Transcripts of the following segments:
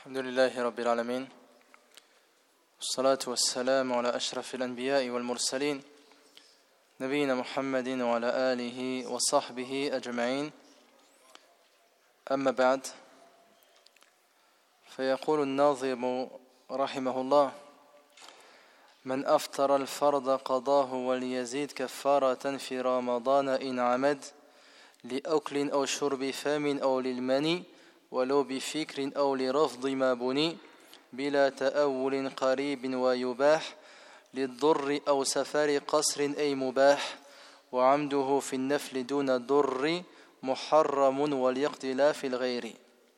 الحمد لله رب العالمين والصلاة والسلام على أشرف الأنبياء والمرسلين نبينا محمد وعلى آله وصحبه أجمعين أما بعد فيقول الناظم رحمه الله من أفطر الفرض قضاه وليزيد كفارة في رمضان إن عمد لأكل أو شرب فم أو للمني ولو بفكر أو لرفض ما بني بلا تأول قريب ويباح للضر أو سفر قصر أي مباح وعمده في النفل دون الضر محرم والاختلاف الغير.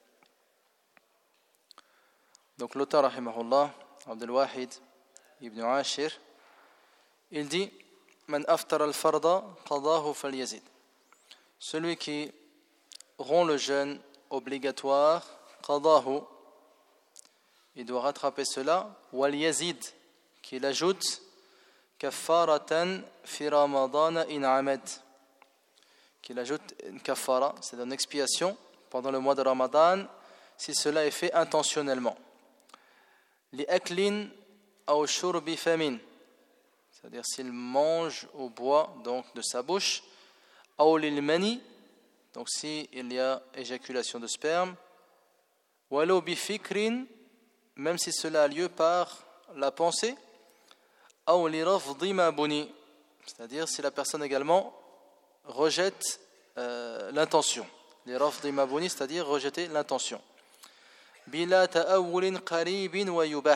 Donc l'auteur rahimahullah, Abdul Wahid ibn Ashir, il dit Man aftara al-farda qadahu falyazid. Celui qui rompt le jeûne obligatoire, qadahu, il doit rattraper cela, wal yazid, qu'il ajoute kaffaratan fi ramadan in amad, qu'il ajoute une kaffara, c'est une expiation pendant le mois de Ramadan si cela est fait intentionnellement. Li aklin aw shurbi famin, c'est-à-dire s'il mange ou boit donc de sa bouche, aw lil mani, donc si il y a éjaculation de sperme, walo bi fikrin, même si cela a lieu par la pensée, aw li rafdi ma buni, c'est-à-dire si la personne également rejette l'intention. Li rafdi ma buni, c'est-à-dire rejeter l'intention. Bila ta'awwulin qaribin wa yubah,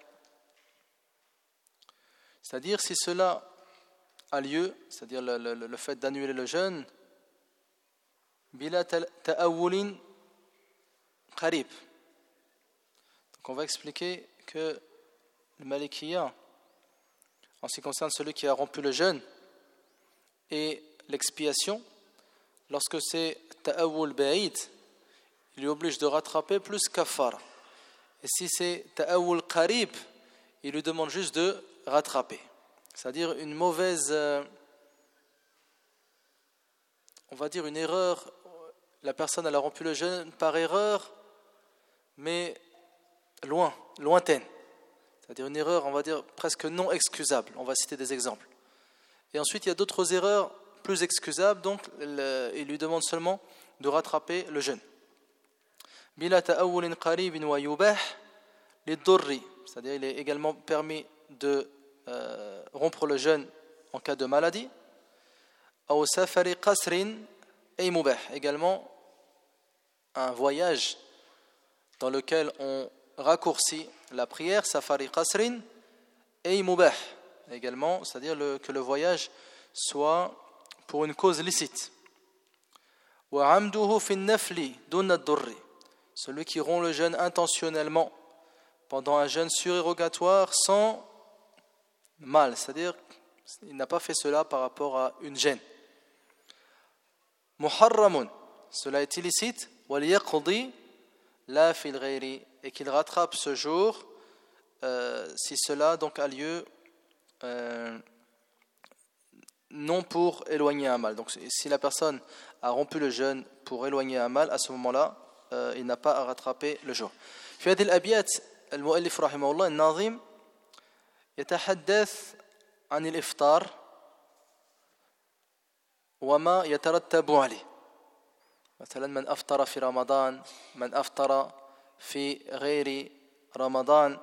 c'est-à-dire si cela a lieu, c'est-à-dire le fait d'annuler le jeûne, bila ta'awwulin qarib. Donc on va expliquer que le Malikiyya, en ce qui concerne celui qui a rompu le jeûne et l'expiation, lorsque c'est ta'awwul ba'id, il lui oblige de rattraper plus kaffara. Et si c'est ta'awwul qarib, il lui demande juste de rattraper. C'est-à-dire une mauvaise, on va dire une erreur. La personne elle a rompu le jeûne par erreur, mais lointaine. C'est-à-dire une erreur, on va dire, presque non excusable. On va citer des exemples. Et ensuite, il y a d'autres erreurs plus excusables, donc il lui demande seulement de rattraper le jeûne. Bila ta'awwulin qaribin wa yubah lidurri, c'est-à-dire il est également permis de rompre le jeûne en cas de maladie. Aw safari qasrin ay mubah, également un voyage dans lequel on raccourcit la prière, safari qasrin et mubah également, c'est-à-dire que le voyage soit pour une cause licite. Wa amduhu fi nafli dun ad-durri, celui qui rompt le jeûne intentionnellement pendant un jeûne surérogatoire sans mal, c'est-à-dire il n'a pas fait cela par rapport à une gêne. Muharramun, cela est illicite, wal yaqdi la fil ghayri, et qu'il rattrape ce jour si cela donc a lieu non pour éloigner un mal. Donc si la personne a rompu le jeûne pour éloigner un mal, à ce moment-là il n'a pas à rattraper le jour. في هذه الأبيات المؤلف رحمه الله الناظم يتحدث عن الإفطار وما يترتب عليه. مثلا من أفطر في رمضان، من أفطر في غير رمضان،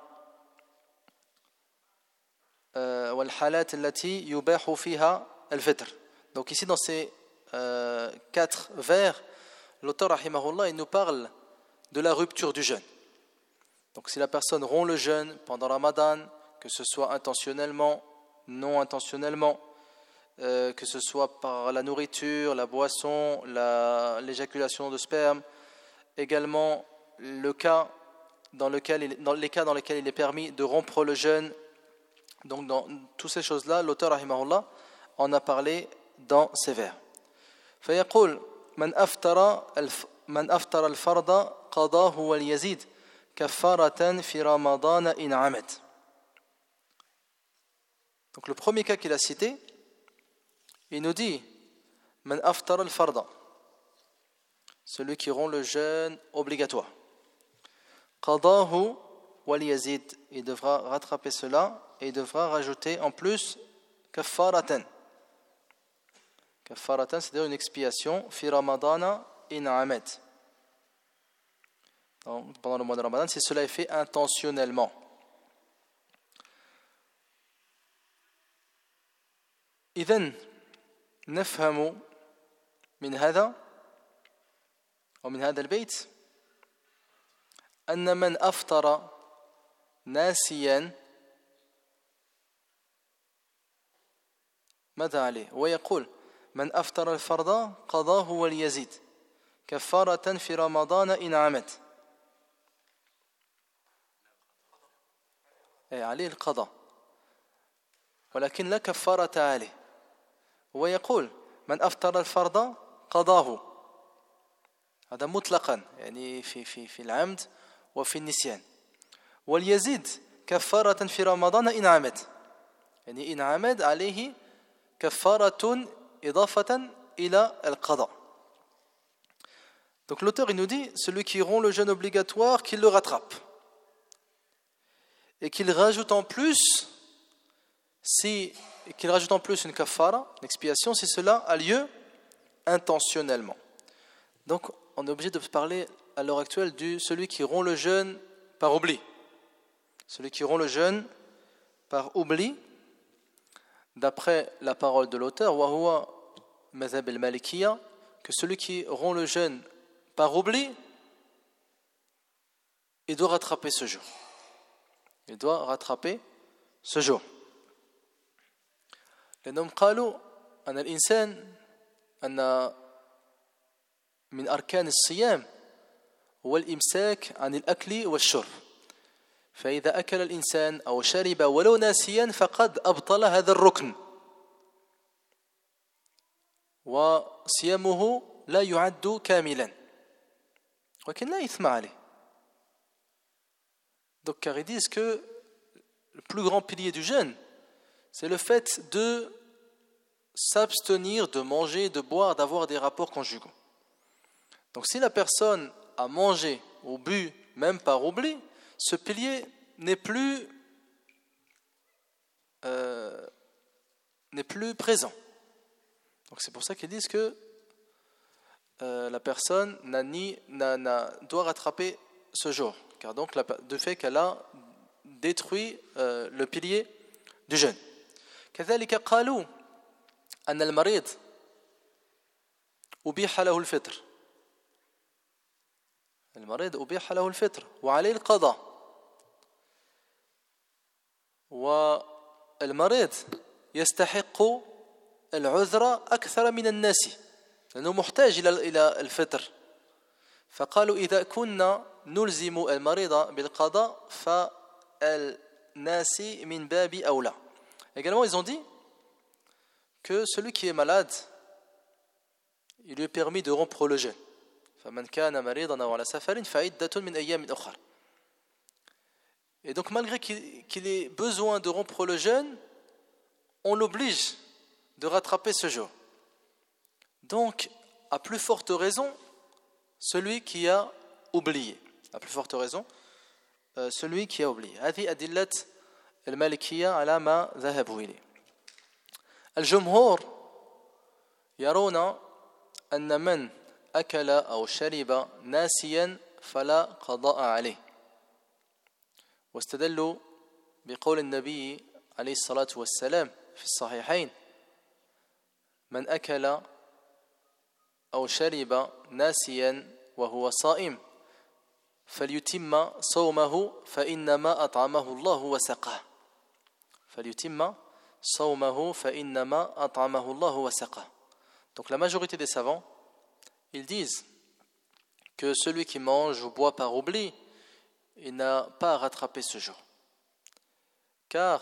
والحالات التي يباح فيها الفطر. Donc ici dans ces 4 vers, l'auteur rahimahullah il nous parle de la rupture du jeûne. Donc si la personne rompt le jeûne pendant Ramadan, que ce soit intentionnellement, non intentionnellement, que ce soit par la nourriture, la boisson, l'éjaculation de sperme, également les cas dans lesquels il est permis de rompre le jeûne. Donc dans toutes ces choses-là, l'auteur rahimahullah en a parlé dans ces vers. فيقول من أفطر الفرض قضاه وليزيد كفارة في رمضان إن عمد. Donc le premier cas qu'il a cité, il nous dit Man aftara al-farda, celui qui rompt le jeûne obligatoire. qadahu wal yazid. Il devra rattraper cela et il devra rajouter en plus kaffaratan. Kaffaratan, c'est-à-dire une expiation fi ramadana in amad. Donc, pendant le mois de Ramadan, si cela est fait intentionnellement. إذن نفهم من هذا ومن هذا البيت أن من أفطر ناسيا ماذا عليه؟ ويقول من أفطر الفرض قضاه وليزيد كفارة في رمضان إن عمد. عليه القضاء ولكن لا كفارة عليه. ويقول من أفطر الفرض قضاه. هذا مطلقا يعني في العمد وفي النسيان. واليزيد كفارة في رمضان إن عمد. يعني إن عمد عليه كفارة إضافة إلى القضاء. Donc l'auteur il nous dit celui qui rompt le jeûne obligatoire qu'il le rattrape et qu'il rajoute en plus une kafara, une expiation, si cela a lieu intentionnellement. Donc, on est obligé de parler à l'heure actuelle de celui qui rompt le jeûne par oubli. Celui qui rompt le jeûne par oubli, d'après la parole de l'auteur, wa huwa madhab al-malikiyya, que celui qui rompt le jeûne par oubli, il doit rattraper ce jour. Il doit rattraper ce jour. لأنهم قالوا أن الإنسان أن من أركان الصيام هو الإمساك عن الأكل والشرب فإذا أكل الإنسان أو شرب ولو ناسيا فقد أبطل هذا الركن وصيامه لا يعد كاملا ولكن لا إثم عليه. Donc car ils disent que le plus grand pilier du jeûne c'est le fait de s'abstenir de manger, de boire, d'avoir des rapports conjugaux. Donc si la personne a mangé ou bu, même par oubli, ce pilier n'est plus présent. Donc c'est pour ça qu'ils disent que la personne doit rattraper ce jour. Car donc de fait qu'elle a détruit le pilier du jeûne. كذلك قالوا أن المريض أبيح له الفطر. المريض أبيح له الفطر وعليه القضاء. والمريض يستحق العذر أكثر من الناس لأنه محتاج إلى الفطر. فقالوا إذا كنا نلزم المريض بالقضاء فالناس من باب أولى. Également, ils ont dit que celui qui est malade, il lui est permis de rompre le jeûne. فَمَنْ كَانَ مَرِيضًا أَوْ عَلَى سَفَرٍ فَعِدَّةٌ مِنْ أَيَّامٍ أُخَرَ. Et donc, malgré qu'il ait besoin de rompre le jeûne, on l'oblige de rattraper ce jour. Donc, à plus forte raison, celui qui a oublié. À plus forte raison, celui qui a oublié. هذه أدلة المالكية على ما ذهبوا إليه. الجمهور يرون أن من أكل أو شرب ناسيا فلا قضاء عليه واستدلوا بقول النبي عليه الصلاة والسلام في الصحيحين من أكل أو شرب ناسيا وهو صائم فليتم صومه فإنما أطعمه الله وسقاه. فليتم صومه فإنما أطعمه الله وسقاه. Donc la majorité des savants, ils disent que celui qui mange ou boit par oubli, il n'a pas à rattraper ce jour. Car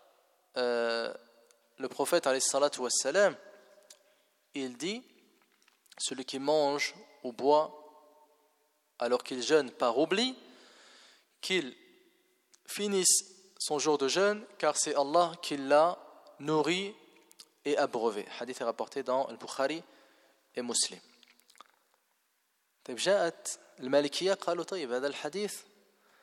le prophète alayhi salatu wassalam, il dit celui qui mange ou boit alors qu'il jeûne par oubli, qu'il finisse son jour de jeûne, car c'est Allah qui l'a nourri et abreuvé. Le hadith est rapporté dans le Bukhari et Muslim. طيب جاءت المالكية قالوا طيب هذا الحديث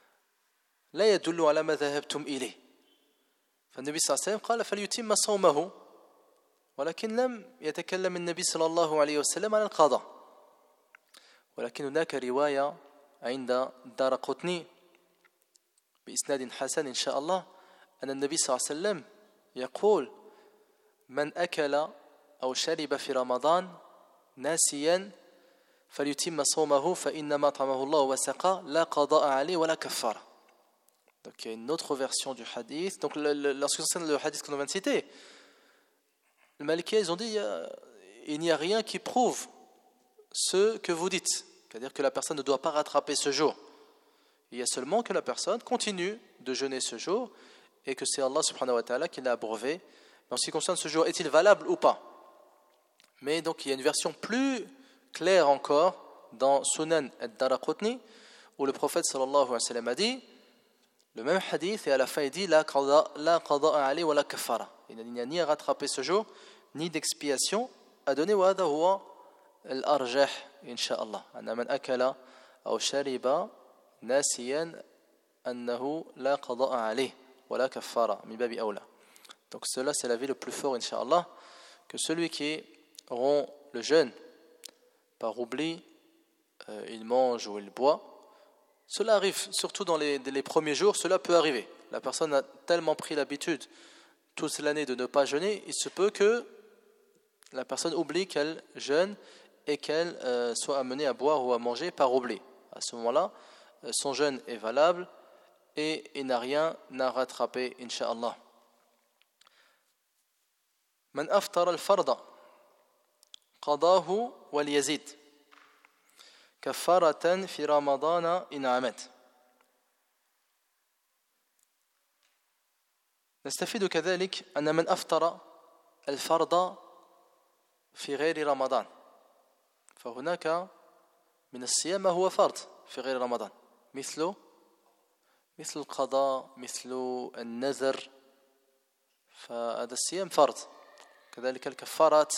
لا يدل على ما ذهبتم إليه. فالنبي صلى الله عليه وسلم قال فليتم صومه، ولكن لم يتكلم النبي صلى الله عليه وسلم عن القضاء. ولكن هناك رواية عند الدارقطني بإسناد حسن إن شاء الله أن النبي صلى الله عليه وسلم يقول من أكل أو شرب في رمضان ناسيا فليتم صومه فإنما طعمه الله وسقى لا قضاء عليه ولا كفارة. Donc il y a une autre version du hadith. Donc lorsqu'on concerne le hadith qu'on vient de citer, les Malikiens ils ont dit il n'y a rien qui prouve ce que vous dites, c'est-à-dire que la personne ne doit pas rattraper ce jour. Il y a seulement que la personne continue de jeûner ce jour et que c'est Allah subhanahu wa ta'ala qui l'a abreuvé. En ce qui concerne ce jour, est-il valable ou pas? Mais donc il y a une version plus claire encore dans Sunan al-Daraqutni où le prophète sallallahu alayhi wa sallam a dit le même hadith et à la fin il dit la qada'a alayhi wa la kafara. Il n'y a ni à rattraper ce jour ni d'expiation à donner. Wa hadha huwa al-arjah insha'Allah anna man akala aw shariba nasiyan annahu la qada'a alayhi wa la kafara min babi awla. Donc cela c'est l'avis le plus fort insha'Allah, que celui qui rompt le jeûne par oubli, il mange ou il boit. Cela arrive, surtout dans les premiers jours, cela peut arriver. La personne a tellement pris l'habitude toute l'année de ne pas jeûner, il se peut que la personne oublie qu'elle jeûne et qu'elle soit amenée à boire ou à manger par oubli. À ce moment-là, son jeûne est valable et il n'a rien à rattraper, incha'Allah. Man aftara al-farda qadahu wal yazid كفارة في رمضان إن عمد. نستفيد كذلك أن من أفطر الفرض في غير رمضان فهناك من الصيام ما هو فرض في غير رمضان مثل القضاء مثل النذر، فهذا الصيام فرض. كذلك الكفارات،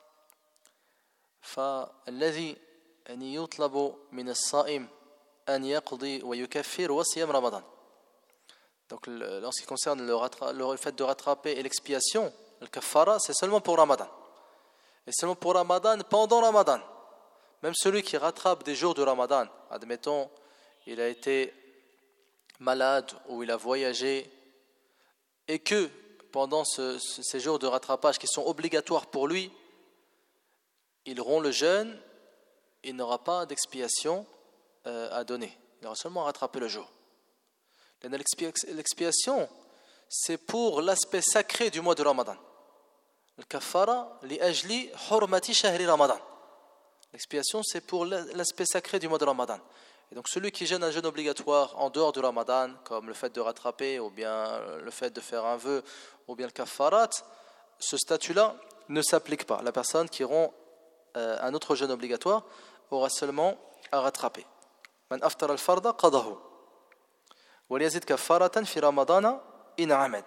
فالذي يعني يطلب من الصائم أن يقضي ويكفر وصيام رمضان. Donc en ce qui concerne le fait de rattraper et l'expiation, le kafara, c'est seulement pour Ramadan. Et seulement pour Ramadan, pendant Ramadan. Même celui qui rattrape des jours de Ramadan, admettons, il a été malade ou il a voyagé, et que pendant ces jours de rattrapage qui sont obligatoires pour lui, il rompt le jeûne, il n'aura pas d'expiation à donner. Il aura seulement à rattraper le jour. L'expiation, c'est pour l'aspect sacré du mois de Ramadan. Le kafara li ajli hurmati shahri Ramadan. L'expiation, c'est pour l'aspect sacré du mois de Ramadan. Et donc celui qui jeûne un jeûne obligatoire en dehors du Ramadan, comme le fait de rattraper, ou bien le fait de faire un vœu, ou bien le kafarat, ce statut-là ne s'applique pas. La personne qui rompt un autre jeûne obligatoire aura seulement à rattraper. Man aftara al-farda qadahu wa yazid kafaratan fi ramadana in amad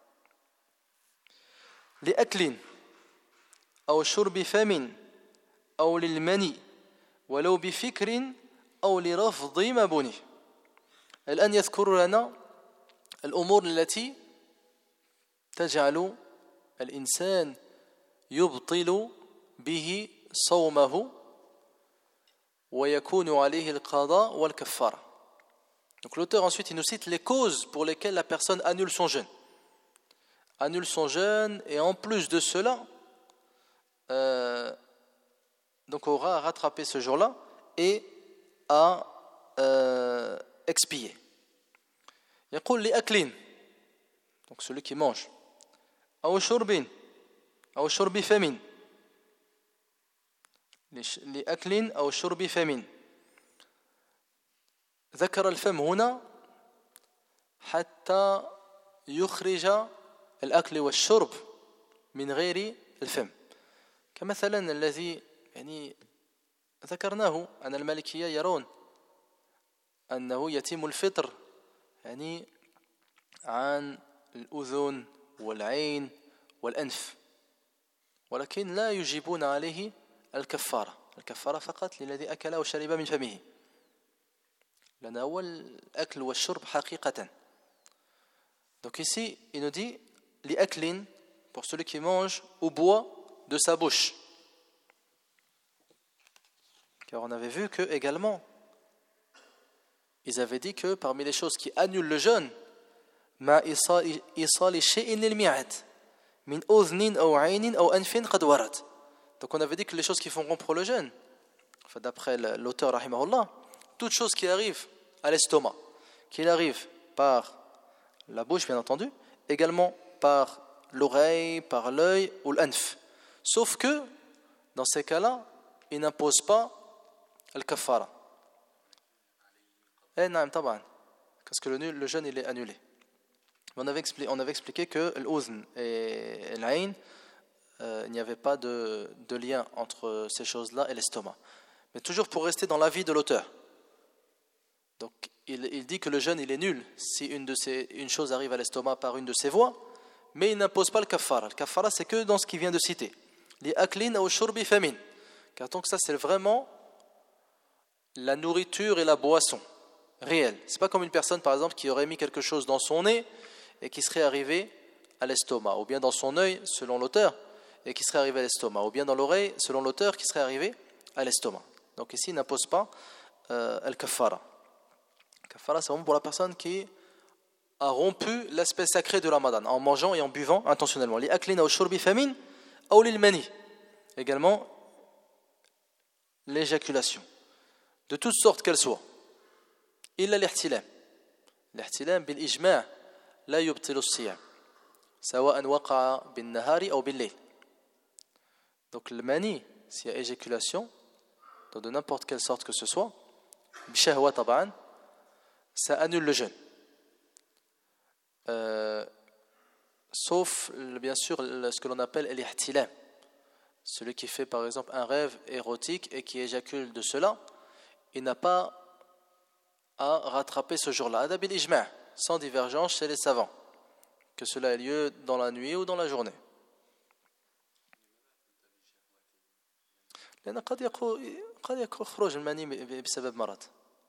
li aklin aw shurbi famin aw lil mani ولو بفكر أو لرفض مبني. الآن يذكر لنا الأمور التي تجعل الإنسان يبطل به صومه ويكون عليه القضاء والكفارة. Donc l'auteur ensuite il nous cite les causes pour lesquelles la personne annule son jeûne. Annule son jeûne et en plus de cela donc aura à rattraper ce jour-là et à expier. يقول لأكل, donc celui qui mange, أو شرب أو شرب فم, لأكل أو شرب فم. ذكر الفم هنا حتى يخرج الأكل والشرب من غير الفم، كمثلا الذي يعني ذكرناه أن المالكية يرون أنه يتم الفطر يعني عن الأذن والعين والأنف، ولكن لا يجيبون عليه الكفارة فقط للذي أكل أو شرب من فمه. لأنه هو الأكل والشرب حقيقة. Donc ici, il nous dit لأكل, pour celui qui mange ou boit de sa bouche. Car on avait vu que également, ils avaient dit que parmi les choses qui annulent le jeûne, ما إيصال شيء للمعد من أذن أو عين أو أنف قد ورد. Donc on avait dit que les choses qui font rompre le jeûne, enfin, d'après l'auteur rahimahullah, toutes choses qui arrivent à l'estomac, qui arrivent par la bouche bien entendu, également par l'oreille, par l'œil ou l'anf. Sauf que dans ces cas-là, il n'impose pas al-kaffara. Parce que le jeûne il est annulé. On avait expliqué que l'uzn et l'ayn, il n'y avait pas de lien entre ces choses-là et l'estomac. Mais toujours pour rester dans l'avis de l'auteur. Donc il dit que le jeûne il est nul si une chose arrive à l'estomac par une de ses voies, mais il n'impose pas le kaffara. Le kaffara c'est que dans ce qu'il vient de citer. Li aklin ou shurbi famin. Car donc ça c'est vraiment la nourriture et la boisson réelle. C'est pas comme une personne par exemple qui aurait mis quelque chose dans son nez et qui serait arrivé à l'estomac, ou bien dans son œil selon l'auteur et qui serait arrivé à l'estomac, ou bien dans l'oreille selon l'auteur qui serait arrivé à l'estomac. Donc ici il n'impose pas al-kaffara. Kaffara c'est vraiment pour la personne qui a rompu l'aspect sacré de Ramadan en mangeant et en buvant intentionnellement. Li aklina ou shurbi famin ou lil mani. Également l'éjaculation de toutes sortes qu'elles soient. إلا الاحتلام. الاحتلام بالإجماع لا يبطل الصيام سواء وقع بالنهار أو بالليل. Donc le mani, s'il y a éjaculation, de n'importe quelle sorte que ce soit, bishahwa taban, ça annule le jeûne. Sauf bien sûr ce que l'on appelle l'ihtilam. Celui qui fait par exemple un rêve érotique et qui éjacule de cela, il n'a pas à rattraper ce jour-là, adabil ijma', sans divergence chez les savants, que cela ait lieu dans la nuit ou dans la journée. لأن قد يخرج المني بسبب مرض.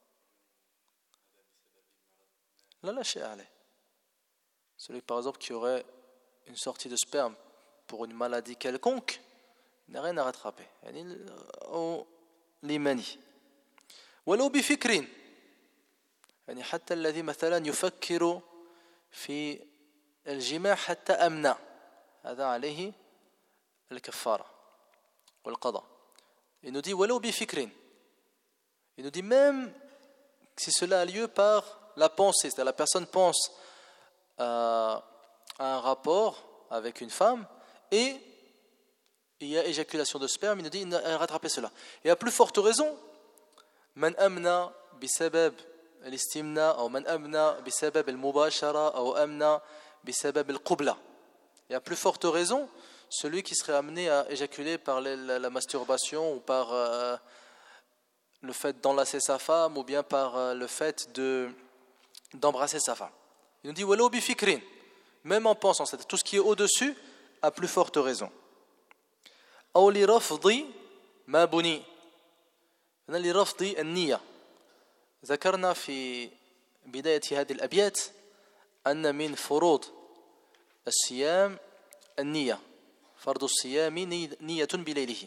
لا شيء عليه. Celui par exemple qui aurait une sortie de sperme pour une maladie quelconque n'a rien à rattraper. أو لمني. ولو بفكر. يعني حتى الذي مثلا يفكر في الجماع حتى أمنع هذا عليه الكفارة والقضاء. Il nous dit ولو بفكر. Il nous dit même si cela a lieu par la pensée, c'est-à-dire la personne pense à un rapport avec une femme et il y a éjaculation de sperme, il nous dit il a rattrapé cela. Et à plus forte raison, من أمنع بسبب الاستمناء أو من أمنع بسبب المباشرة أو أمنع بسبب القبلة. Et à plus forte raison, celui qui serait amené à éjaculer par la masturbation ou par le fait d'enlacer sa femme ou bien par le fait d'embrasser sa femme. Il nous dit ولو بفكر, même en pensant, c'est tout ce qui est au-dessus, à plus forte raison. أو لرفض ما بني. لرفض النية. ذكرنا في بداية هذه الأبيات أن من فروض الصيام النية. فرض الصيام نية بليله.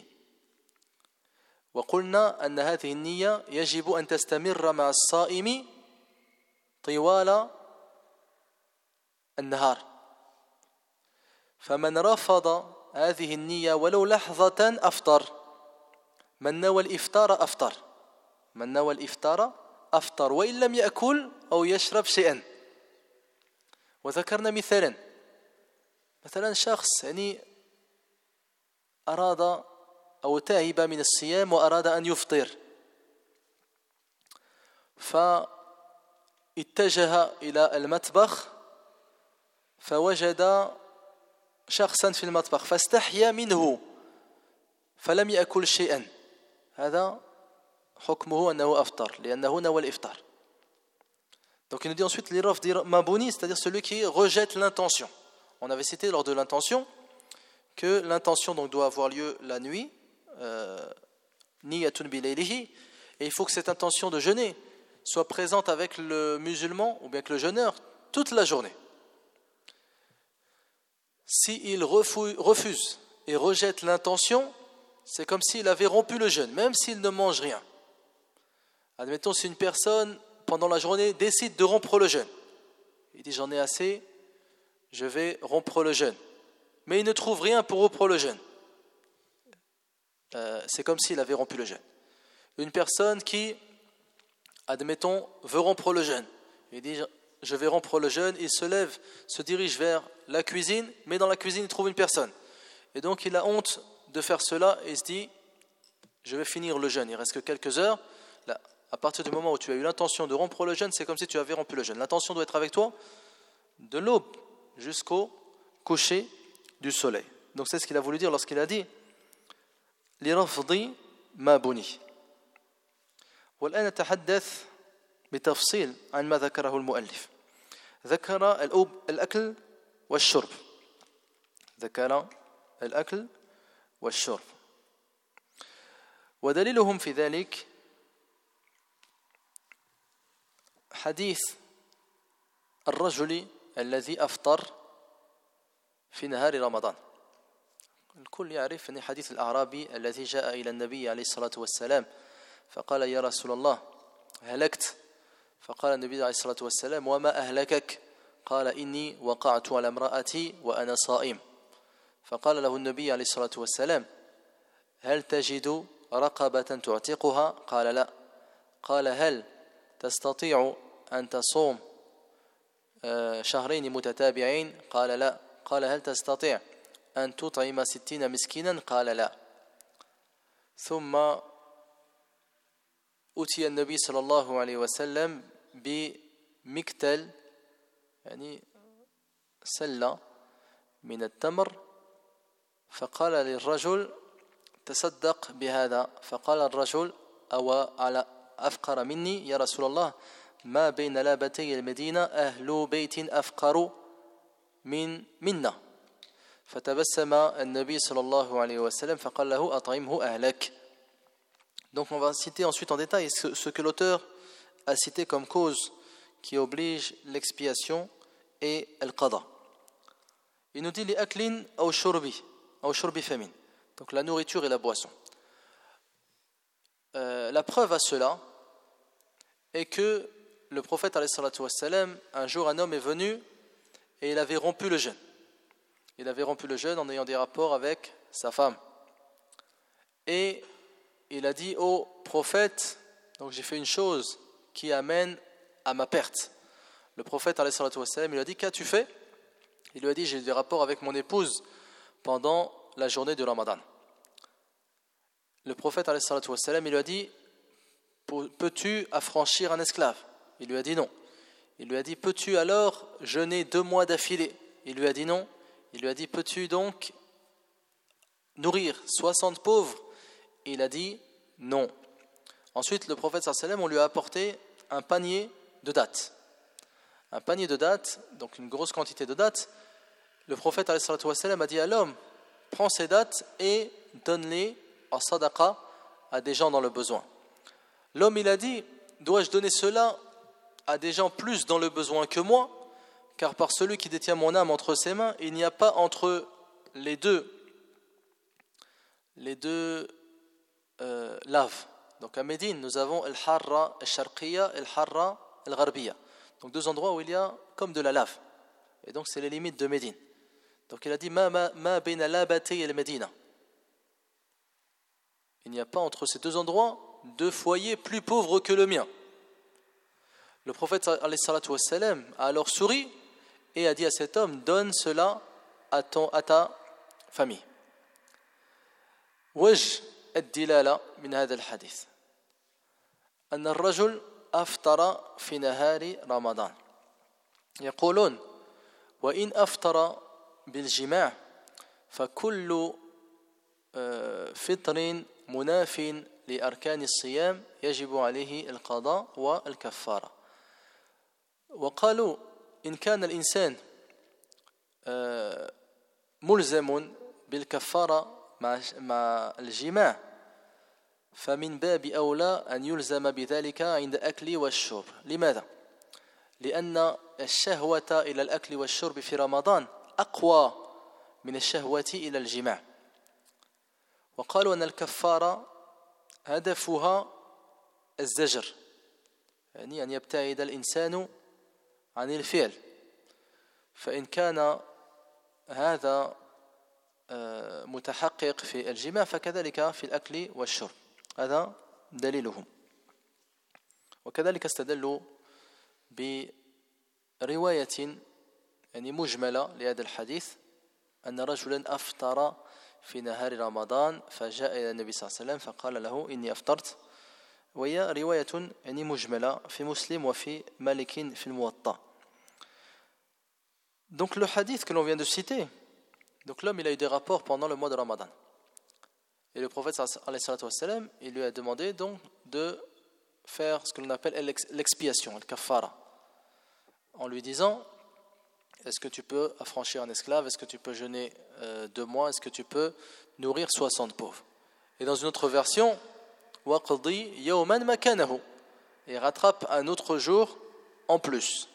وقلنا أن هذه النية يجب أن تستمر مع الصائم طوال النهار. فمن رفض هذه النية ولو لحظة أفطر. من نوى الإفطار أفطر. من نوى الإفطار أفطر وإن لم يأكل أو يشرب شيئا. وذكرنا مثلا شخص يعني أراد أو تاهب من الصيام وأراد أن يفطر فاتجه إلى المطبخ فوجد شخصا في المطبخ فاستحيا منه فلم يأكل شيئا. هذا حكمه أنه أفطر لأنه نوى الإفطار. Donc il nous dit ensuite l'iraf mabouni, c'est-à-dire celui qui rejette l'intention. On avait cité lors de l'intention que l'intention donc doit avoir lieu la nuit, niyatun bilaylihi, et il faut que cette intention de jeûner soit présente avec le musulman ou bien avec le jeûneur toute la journée. S'il refuse et rejette l'intention, c'est comme s'il avait rompu le jeûne, même s'il ne mange rien. Admettons, si une personne, pendant la journée, décide de rompre le jeûne. Il dit, j'en ai assez, je vais rompre le jeûne. Mais il ne trouve rien pour rompre le jeûne. C'est comme s'il avait rompu le jeûne. Une personne qui, admettons, veut rompre le jeûne. Il dit, je vais rompre le jeûne. Il se lève, se dirige vers la cuisine, mais dans la cuisine, il trouve une personne. Et donc, il a honte de faire cela et il se dit, je vais finir le jeûne. Il reste que quelques heures. Là, à partir du moment où tu as eu l'intention de rompre le jeûne, c'est comme si tu avais rompu le jeûne. L'intention doit être avec toi de l'aube jusqu'au coucher du soleil. Donc, c'est ce qu'il a voulu dire lorsqu'il a dit لرفض ما بني. والآن نتحدث بتفصيل عن ما ذكره المؤلف. ذكر الأكل والشرب. ذكر الأكل والشرب. ودليلهم في ذلك حديث الرجل الذي أفطر في نهار رمضان. الكل يعرف أن حديث الأعرابي الذي جاء إلى النبي عليه الصلاة والسلام فقال يا رسول الله هلكت. فقال النبي عليه الصلاة والسلام وما أهلكك؟ قال إني وقعت على امرأتي وأنا صائم. فقال له النبي عليه الصلاة والسلام هل تجد رقبة تعتقها؟ قال لا. قال هل تستطيع أن تصوم شهرين متتابعين؟ قال لا. قال هل تستطيع أن تطعم 60 مسكينا؟ قال لا. ثم أتي النبي صلى الله عليه وسلم بمكتل يعني سلة من التمر فقال للرجل تصدق بهذا. فقال الرجل أو على أفقر مني يا رسول الله ما بين لابتي المدينة أهل بيت أفقر منا. فتبسم النبي صلى الله عليه وسلم فقال له أطعمه أهلك. Donc on va citer ensuite en détail ce que l'auteur a cité comme cause qui oblige l'expiation et al-qada. Il nous dit les aklin ou shurbi famine. Donc la nourriture et la boisson. La preuve à cela est que le prophète alayhi salatu wassalam, un jour un homme est venu et il avait rompu le jeûne. Il avait rompu le jeûne en ayant des rapports avec sa femme. Et il a dit au prophète, donc j'ai fait une chose qui amène à ma perte. Le prophète alayhi salatu wassalam, il lui a dit qu'as-tu fait? Il lui a dit j'ai eu des rapports avec mon épouse pendant la journée de Ramadan. Le prophète alayhi salatu wassalam, il lui a dit peux-tu affranchir un esclave? Il lui a dit non. Il lui a dit peux-tu alors jeûner 2 mois d'affilée? Il lui a dit non. Il lui a dit peux-tu donc nourrir 60 pauvres? Il a dit non. Ensuite, le prophète sallallahu alayhi wa sallam, on lui a apporté un panier de dattes. Un panier de dattes, donc une grosse quantité de dattes. Le prophète sallallahu alayhi wa sallam a dit à l'homme prends ces dattes et donne-les en sadaqa à des gens dans le besoin. L'homme, il a dit dois-je donner cela à des gens plus dans le besoin que moi? Car par celui qui détient mon âme entre ses mains, il n'y a pas entre les deux laves. Donc à Médine, nous avons al-Harra al-Sharqiyya et al-Harra al-Gharbiyya. Donc 2 endroits où il y a comme de la lave. Et donc c'est les limites de Médine. Donc il a dit ma baina labati al-Médina. Il n'y a pas entre ces 2 endroits 2 foyers plus pauvres que le mien. Le prophète alayhi salatu wassalam a alors souri et a dit à cet homme donne cela à ta famille. وجه الدلالة من هذا الحديث أن الرجل أفطر في نهار رمضان. يقولون وإن أفطر بالجماع فكل فطر مناف لأركان الصيام يجب عليه القضاء والكفارة. وقالوا إن كان الإنسان ملزم بالكفارة مع الجماع فمن باب أولى أن يلزم بذلك عند الأكل والشرب. لماذا؟ لأن الشهوة إلى الأكل والشرب في رمضان أقوى من الشهوة إلى الجماع. وقالوا أن الكفارة هدفها الزجر، يعني أن يبتعد الإنسان عن الفعل، فإن كان هذا متحقق في الجماع فكذلك في الأكل والشرب. هذا دليلهم. وكذلك استدلوا برواية يعني مجملة لهذا الحديث أن رجلا أفطر في نهار رمضان فجاء إلى النبي صلى الله عليه وسلم فقال له إني أفطرت، وهي رواية يعني مجملة في مسلم وفي مالك في الموطأ. Donc le hadith que l'on vient de citer, donc l'homme il a eu des rapports pendant le mois de Ramadan. Et le prophète alayhi salatu wassalam, il lui a demandé donc de faire ce que l'on appelle l'expiation, le kafara, en lui disant est-ce que tu peux affranchir un esclave, est-ce que tu peux jeûner 2 mois, est-ce que tu peux nourrir 60 pauvres. Et dans une autre version, waqdi yawman makanahu, et rattrape un autre jour en plus.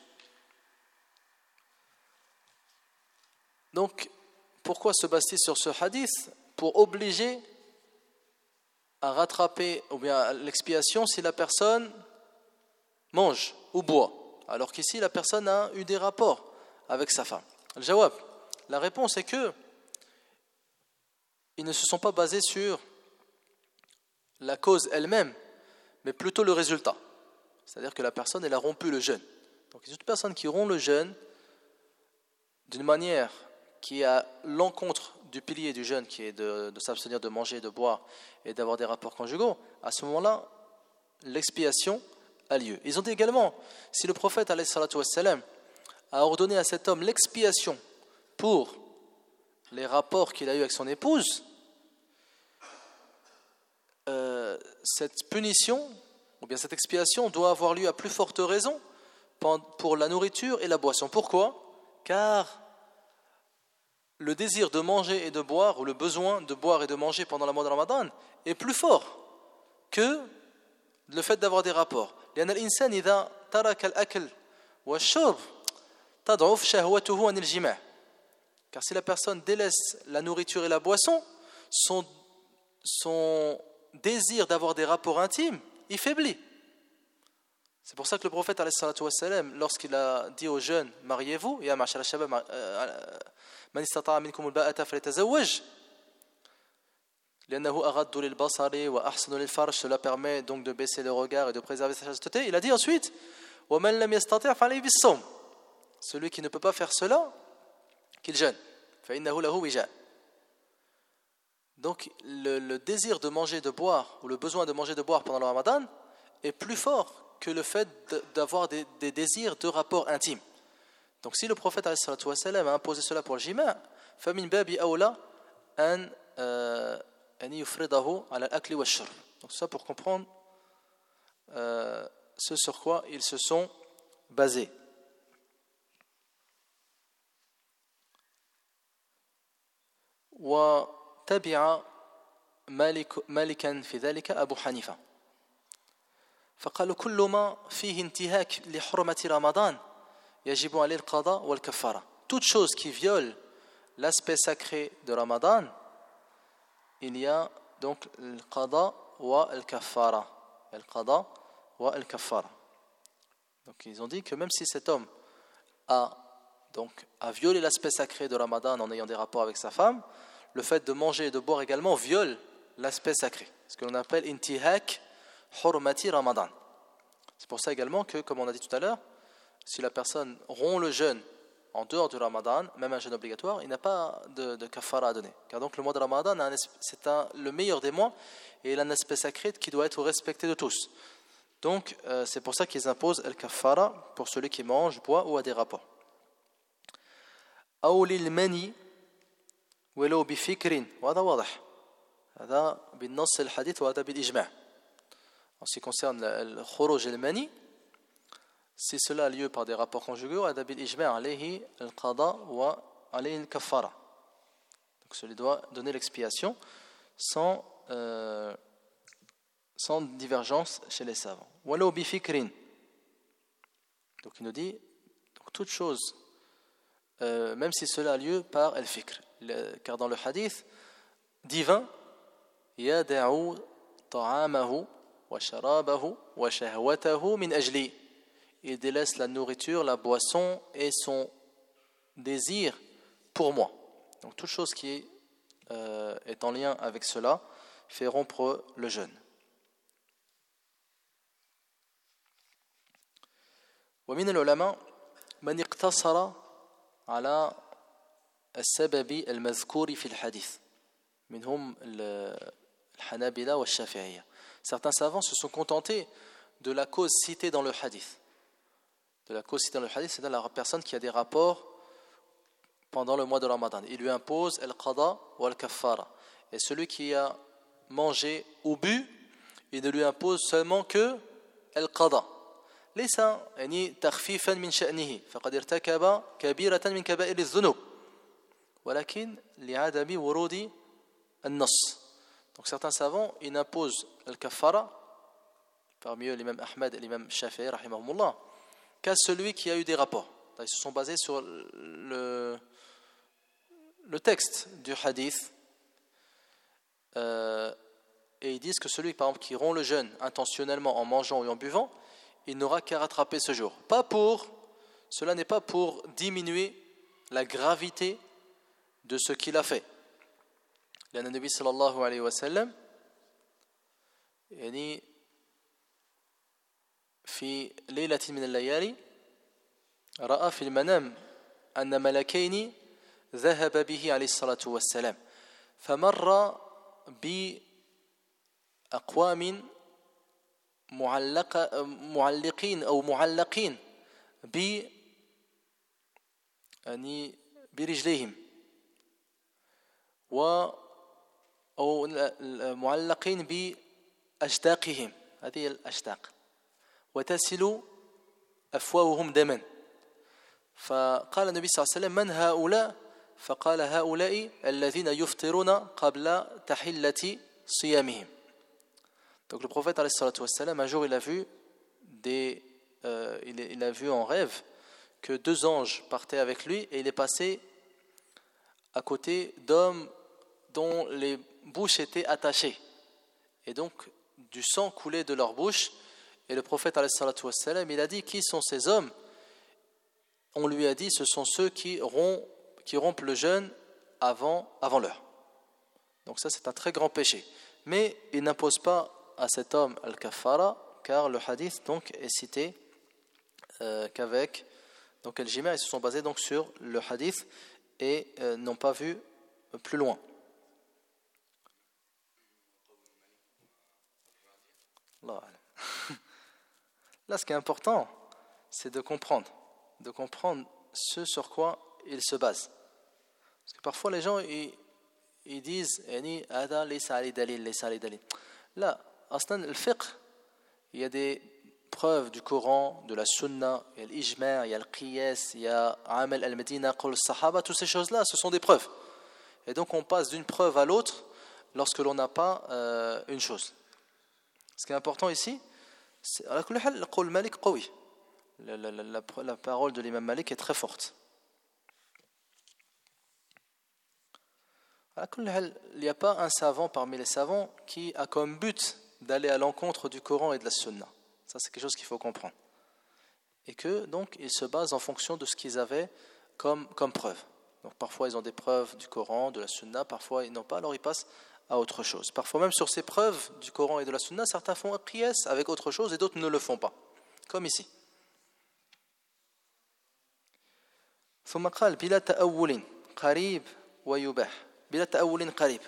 Donc, pourquoi se base-t-il sur ce hadith? Pour obliger à rattraper ou bien à l'expiation si la personne mange ou boit, alors qu'ici la personne a eu des rapports avec sa femme. Le jawab, la réponse est que ils ne se sont pas basés sur la cause elle-même, mais plutôt le résultat. C'est-à-dire que la personne elle a rompu le jeûne. Donc les autres personnes qui rompent le jeûne d'une manière qui est à l'encontre du pilier du jeûne, qui est de s'abstenir de manger, de boire et d'avoir des rapports conjugaux, à ce moment-là, l'expiation a lieu. Ils ont dit également, si le prophète alayhi salatu wassalam a ordonné à cet homme l'expiation pour les rapports qu'il a eus avec son épouse, cette punition, ou bien cette expiation doit avoir lieu à plus forte raison pour la nourriture et la boisson. Pourquoi? Car le désir de manger et de boire, ou le besoin de boire et de manger pendant le mois de Ramadan, est plus fort que le fait d'avoir des rapports. لأن الإنسان إذا ترك الأكل والشرب تضعف شهوته عن الجماع. Car si la personne délaisse la nourriture et la boisson, son désir d'avoir des rapports intimes, il faiblit. C'est pour ça que le prophète alayhi salatu wassalam, lorsqu'il a dit aux jeunes, mariez-vous, ya ma'shara shabab man istata'a minkum al-ba'ata falyatazawwaj, لأنه أغض للبصر وأحسن للفرج, cela permet donc de baisser le regard et de préserver sa chasteté. Il a dit ensuite, ومن لم يستطع فعليه بالصوم, celui qui ne peut pas faire cela, qu'il jeûne, فإنه له وجاء. Donc le désir de manger, de boire, ou le besoin de manger, de boire pendant le Ramadan est plus fort que le fait d'avoir des désirs de rapport intime. Donc si le prophète alayhi salatu wassalam a imposé cela pour le jima', فمن باب أولى أن يفرضه على الأكل والشرب. Donc ça pour comprendre ce sur quoi ils se sont basés. وتبع مالكا في ذلك أبو حنيفة فقالوا كل ما فيه انتهاك لحرمة رمضان يجب عليه القضاء والكفارة. Toute chose qui viole l'aspect sacré de Ramadan, il y a donc le qada wa al-kaffara. Le qada wa al-kaffara. Donc ils ont dit que même si cet homme a violé l'aspect sacré de Ramadan en ayant des rapports avec sa femme, le fait de manger et de boire également viole l'aspect sacré, ce que l'on appelle intihak hurmati Ramadan. C'est pour ça également que, comme on a dit tout à l'heure, si la personne rompt le jeûne en dehors du Ramadan, même un jeûne obligatoire, il n'a pas de kafara à donner. Car donc le mois de Ramadan, c'est le meilleur des mois et il a un aspect sacré qui doit être respecté de tous. Donc c'est pour ça qu'ils imposent le kafara pour celui qui mange, boit ou a des rapports. أو للمني ولو بفكر وهذا واضح هذا بالنص الحديث وهذا بالإجماع. En ce qui concerne le khuruj et le mani, si cela a lieu par des rapports conjugaux, هذا بالإجماع عليه القضاء وعليه الكفارة. Donc celui doit donner l'expiation sans sans divergence chez les savants. Walau bi fikrin. Donc il nous dit, donc toute chose, même si cela a lieu par al-fikr. Car dans le hadith divin, yada'u ta'amahu wa sharabahu wa shahwatahu min ajli. Il délaisse la nourriture, la boisson et son désir pour moi. Donc toute chose qui est en lien avec cela fait rompre le jeûne. ومن العلماء من اقتصر على السبب المذكور في الحديث منهم الحنابلة والشافعية. Certains savants se sont contentés de la cause citée dans le hadith. De la cause citée dans le hadith, c'est la personne qui a des rapports pendant le mois de Ramadan. Il lui impose al-qada ou al-kaffara. Et celui qui a mangé ou bu, il ne lui impose seulement que al-qada. ليس يعني تخفيفا من شأنه فقد ارتكب كبيرة من كبائر الذنوب ولكن لعدم ورود النص. Donc certains savants ils imposent al-kaffara, parmi eux l'imam Ahmed et l'imam Shafi'i rahimahumullah, qu'à celui qui a eu des rapports. Ils se sont basés sur le texte du hadith et ils disent que celui par exemple qui rompt le jeûne intentionnellement en mangeant ou en buvant, il n'aura qu'à rattraper ce jour. Cela n'est pas pour diminuer la gravité de ce qu'il a fait. لأن النبي صلى الله عليه وسلم يعني في ليلة من الليالي رأى في المنام أن ملكين ذهب به عليه الصلاة والسلام فمر بأقوام معلقين أو معلقين يعني برجليهم أو معلقين بأشداقهم هذه الأشداق وتسل أفواههم دما فقال النبي صلى الله عليه وسلم من هؤلاء فقال هؤلاء الذين يفطرون قبل تحلة صيامهم. Donc le prophète alayhi salatu wassalam, un jour il a vu en rêve que deux anges partaient avec lui et il est passé à côté d'hommes dont les bouches étaient attachées et donc du sang coulait de leur bouche et le prophète alayhi salatu wassalam, il a dit qui sont ces hommes? On lui a dit ce sont ceux qui rompent le jeûne avant l'heure. Donc ça c'est un très grand péché, mais il n'impose pas à cet homme al-kaffara car le hadith donc est cité qu'avec donc al-jima', ils se sont basés donc sur le hadith et n'ont pas vu plus loin. Là ce qui est important c'est de comprendre ce sur quoi ils se basent, parce que parfois les gens ils disent yani hada laysa ali dalil laysa ali dalil. Là aslan al-fiqh, il y a des preuves du Coran, de la Sunna, il y a l'ijma', il y a le qiyas, il y a amal al-Madina, qawl al-sahaba, toutes ces choses-là, ce sont des preuves. Et donc on passe d'une preuve à l'autre lorsque l'on n'a pas une chose. Ce qui est important ici, c'est ala kulli hal qawl Malik qawi. La parole de l'imam Malik est très forte. Il n'y a pas un savant parmi les savants qui a comme but d'aller à l'encontre du Coran et de la Sunna. Ça, c'est quelque chose qu'il faut comprendre. Et que, donc, ils se basent en fonction de ce qu'ils avaient comme preuve. Donc, parfois, ils ont des preuves du Coran, de la Sunna, parfois, ils n'ont pas, alors ils passent à autre chose. Parfois, même sur ces preuves du Coran et de la Sunna, certains font un qiyas avec autre chose et d'autres ne le font pas. Comme ici. ثم قال بلا تأول قريب ويباح بلا تأول قريب.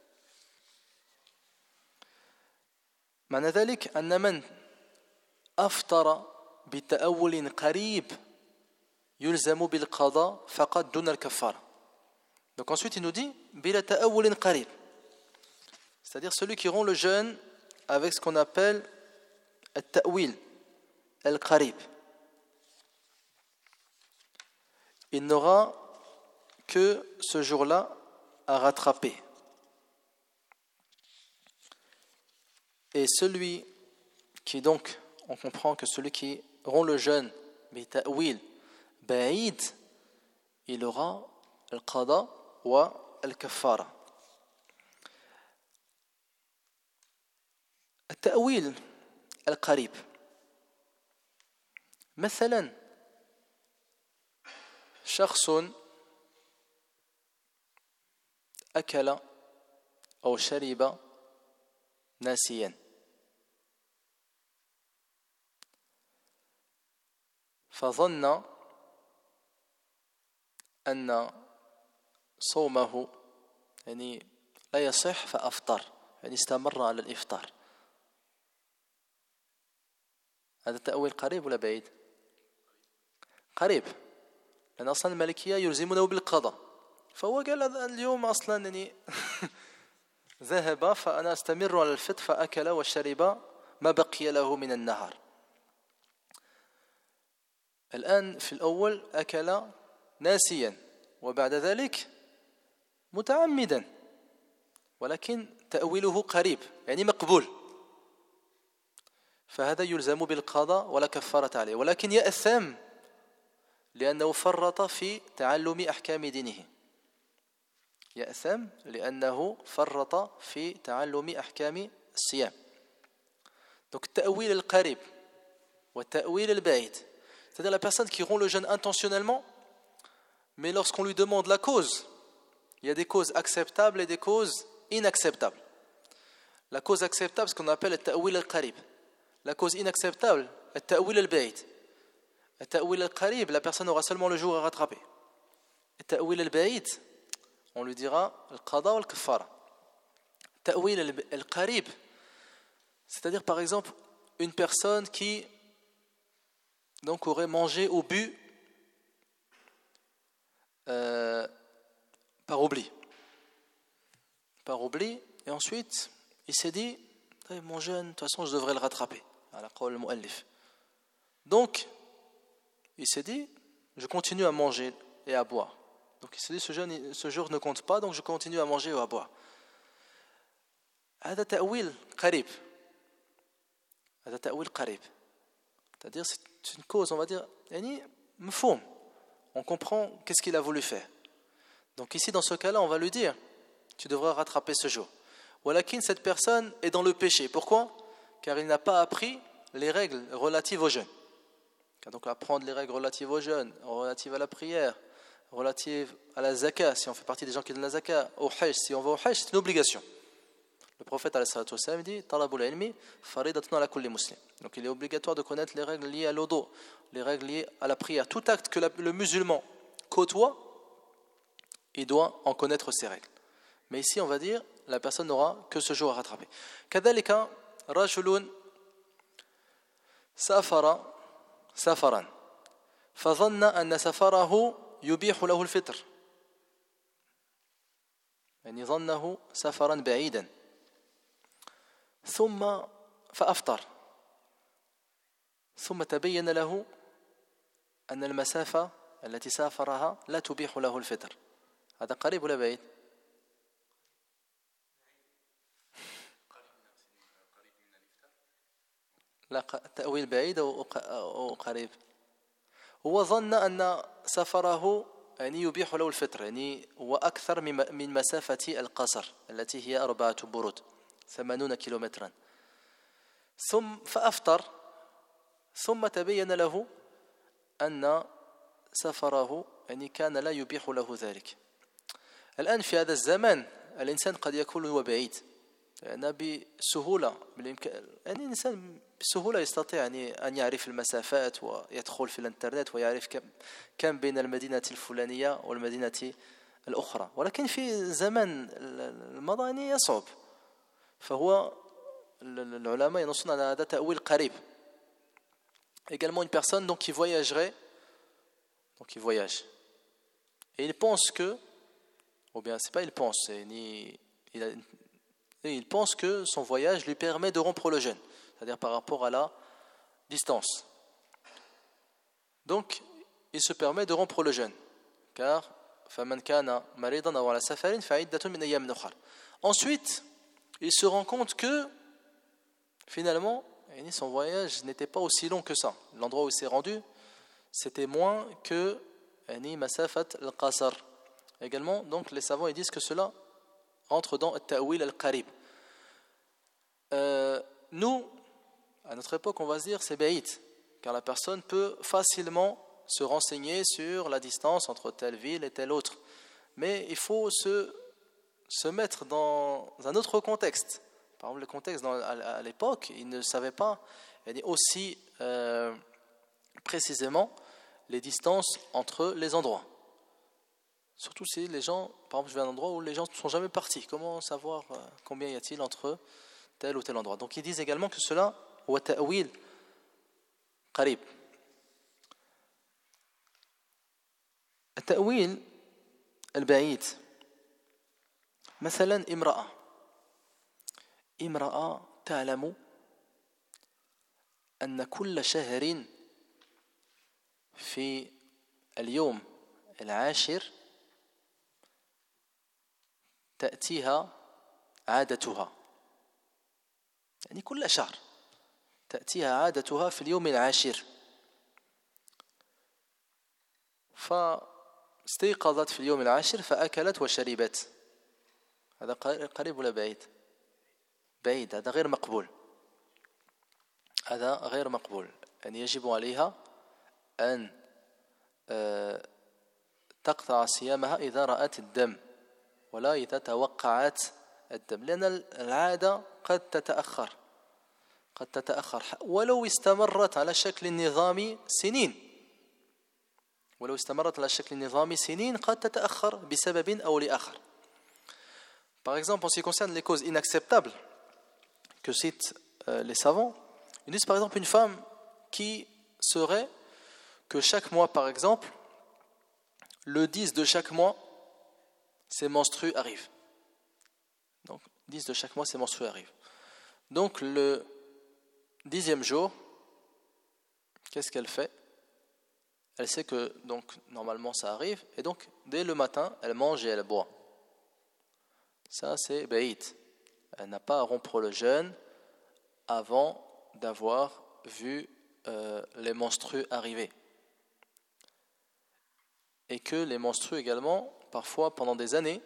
معنى ذلك أن من أفطر بتأول قريب يلزم بالقضاء فقط دون الكفارة. Donc ensuite il nous dit بلا تأول قريب, c'est-à-dire celui qui rompt le jeûne avec ce qu'on appelle التأويل القريب, il n'aura que ce jour-là à rattraper. Et celui qui donc, on comprend que celui qui rend le jeûne bita'wil ba'id, il aura al-qada wa al-kaffara. التأويل القريب مثلا شخص أكل أو شرب ناسيا فظن أن صومه يعني لا يصح فأفطر يعني استمر على الإفطار هذا تأويل قريب ولا بعيد؟ قريب لأن أصلا المالكية يلزمونه بالقضاء فهو قال اليوم أصلا يعني ذهب فأنا أستمر على الفطر فأكل وشرب ما بقي له من النهار الآن في الأول أكل ناسيا وبعد ذلك متعمدا ولكن تأويله قريب يعني مقبول فهذا يلزم بالقضاء ولا كفارة عليه ولكن يأثم لأنه فرط في تعلم أحكام دينه يأثم لأنه فرط في تعلم أحكام الصيام donc التأويل القريب والتأويل البعيد c'est-à-dire la personne qui rompt le jeûne intentionnellement mais lorsqu'on lui demande la cause il y a des causes acceptables et des causes inacceptables la cause acceptable c'est ce qu'on appelle le ta'wil al-qarib la cause inacceptable le ta'wil al-ba'id le ta'wil al-qarib la personne aura seulement le jour à rattraper le ta'wil al-ba'id on lui dira al-qada ou al-kaffara ta'wil al-qarib c'est-à-dire par exemple une personne qui donc aurait mangé ou bu par oubli et ensuite il s'est dit mon jeûne de toute façon je devrais le rattraper donc il s'est dit je continue à manger et à boire donc il s'est dit ce jour ne compte pas donc je continue à manger ou à boire هذا تأويل قريب هذا تأويل قريب c'est-à-dire c'est une cause on va dire يعني مفهوم on comprend qu'est-ce qu'il a voulu faire donc ici dans ce cas-là on va lui dire tu devras rattraper ce jour ولكن cette personne est dans le péché pourquoi? Car il n'a pas appris les règles relatives au jeûne donc apprendre les règles relatives au jeûne relatives à la prière relatives à la zakat si on fait partie des gens qui donnent la zakat au hajj si on va au hajj c'est une obligation le prophète alayhi salatu wassalam dit talabul ilmi faridatun ala kulli muslim donc il est obligatoire de connaître les règles liées à l'odu les règles liées à la prière tout acte que le musulman côtoie il doit en connaître ces règles mais ici on va dire la personne n'aura que ce jour à rattraper كذلك رجل سافر سفرا فظن أن سفره يبيح له الفطر يعني ظنه سفرا بعيدا ثم فأفطر ثم تبين له أن المسافة التي سافرها لا تبيح له الفطر هذا قريب ولا بعيد؟ لا تأويل بعيد أو قريب هو ظن أن سفره يعني يبيح له الفطر يعني هو أكثر من مسافة القصر التي هي 4 برود 80 كيلومترا ثم فأفطر ثم تبين له أن سفره يعني كان لا يبيح له ذلك الآن في هذا الزمان الإنسان قد يكون هو بعيد يعني بسهولة يعني الإنسان بسهولة يستطيع أن يعرف المسافات ويدخل في الإنترنت ويعرف كم بين المدينة الفلانية والمدينة الأخرى ولكن في زمن الماضي يصعب فهو العلماء ينصون على هذا تأويل قريب également une personne donc qui voyagerait donc il voyage et il pense que ou bien c'est pas il pense il pense que son voyage lui permet de rompre le jeûne c'est-à-dire par rapport à la distance donc il se permet de rompre le jeûne car فمن كان مريضا أو على سفر فعدة من أيام أخرى ensuite il se rend compte que Finalement, son voyage n'était pas aussi long que ça. L'endroit où il s'est rendu, c'était moins que Masafat al-Qasar. Également, donc, les savants ils disent que cela entre dans Ta'wil al-Qarib. Nous, à notre époque, on va se dire c'est ba'id, car la personne peut facilement se renseigner sur la distance entre telle ville et telle autre. Mais il faut se mettre dans un autre contexte. Par exemple, le contexte à l'époque, ils ne savaient pas aussi précisément les distances entre les endroits. Surtout si les gens, par exemple, je vais à un endroit où les gens ne sont jamais partis. Comment savoir combien y a-t-il entre tel ou tel endroit? Donc ils disent également que cela, wa ta'wil qarib. التأويل البعيد مثلا امرأة تعلم أن كل شهر في اليوم العاشر تأتيها عادتها، يعني كل شهر تأتيها عادتها في اليوم العاشر، فاستيقظت في اليوم العاشر فأكلت وشربت. هذا قريب ولا بعيد؟ بعيد، هذا غير مقبول، هذا غير مقبول. يعني يجب عليها أن تقطع صيامها إذا رأت الدم ولا إذا توقعت الدم، لأن العادة قد تتأخر ولو استمرت على شكل نظامي سنين قد تتأخر بسبب أو لآخر. Par exemple, en ce qui concerne les causes inacceptables que citent les savants, ils disent par exemple une femme qui serait que chaque mois, par exemple, le 10 de chaque mois, ses menstrues arrivent. Donc, 10 de chaque mois, ses menstrues arrivent. Donc, le 10e jour, qu'est-ce qu'elle fait? Elle sait que, donc, normalement, ça arrive, et donc, dès le matin, elle mange et elle boit. Ça, c'est ba'id. Elle n'a pas à rompre le jeûne avant d'avoir vu les menstrues arriver. Et que les menstrues également, parfois pendant des années,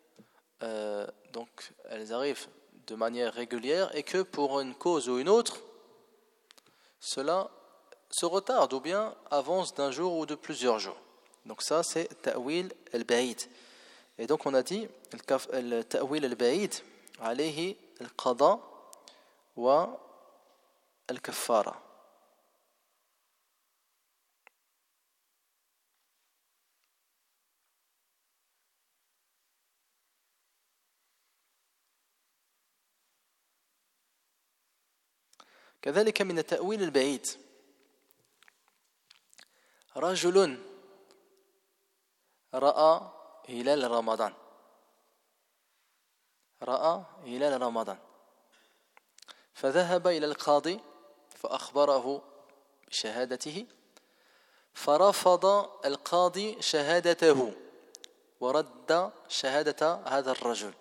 donc elles arrivent de manière régulière et que pour une cause ou une autre, cela se retarde ou bien avance d'un jour ou de plusieurs jours. Donc ça, c'est ta'wil al-ba'id. Et donc on a dit le ta'wil al-ba'id alayhi al-qada wa al-kaffara. كذلك من التأويل البعيد رجل رأى هلال رمضان فذهب إلى القاضي فأخبره بشهادته فرفض القاضي شهادته ورد شهادة هذا الرجل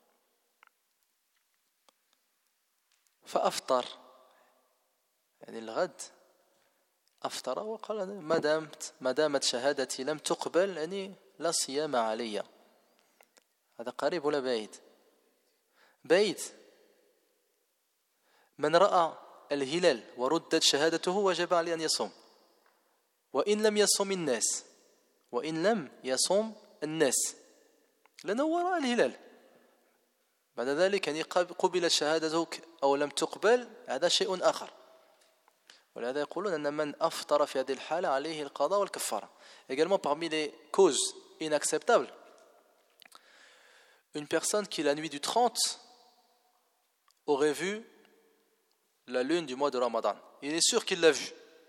فأفطر، يعني الغد أفطر وقال ما دامت شهادتي لم تقبل يعني لا صيام علي. هذا قريب ولا بعيد؟ بعيد. من رأى الهلال وردت شهادته وجب عليه أن يصوم وإن لم يصوم الناس لأنه هو رأى الهلال. بعد ذلك يعني قبلت شهادتك أو لم تقبل، هذا شيء آخر. ولهذا يقولون أن من أفطر في هذه الحالة عليه القضاء والكفارة. Également parmi les causes inacceptables, une personne qui la nuit du 30 aurait vu la lune du mois de Ramadan. Il est sûr qu'il l'a vue.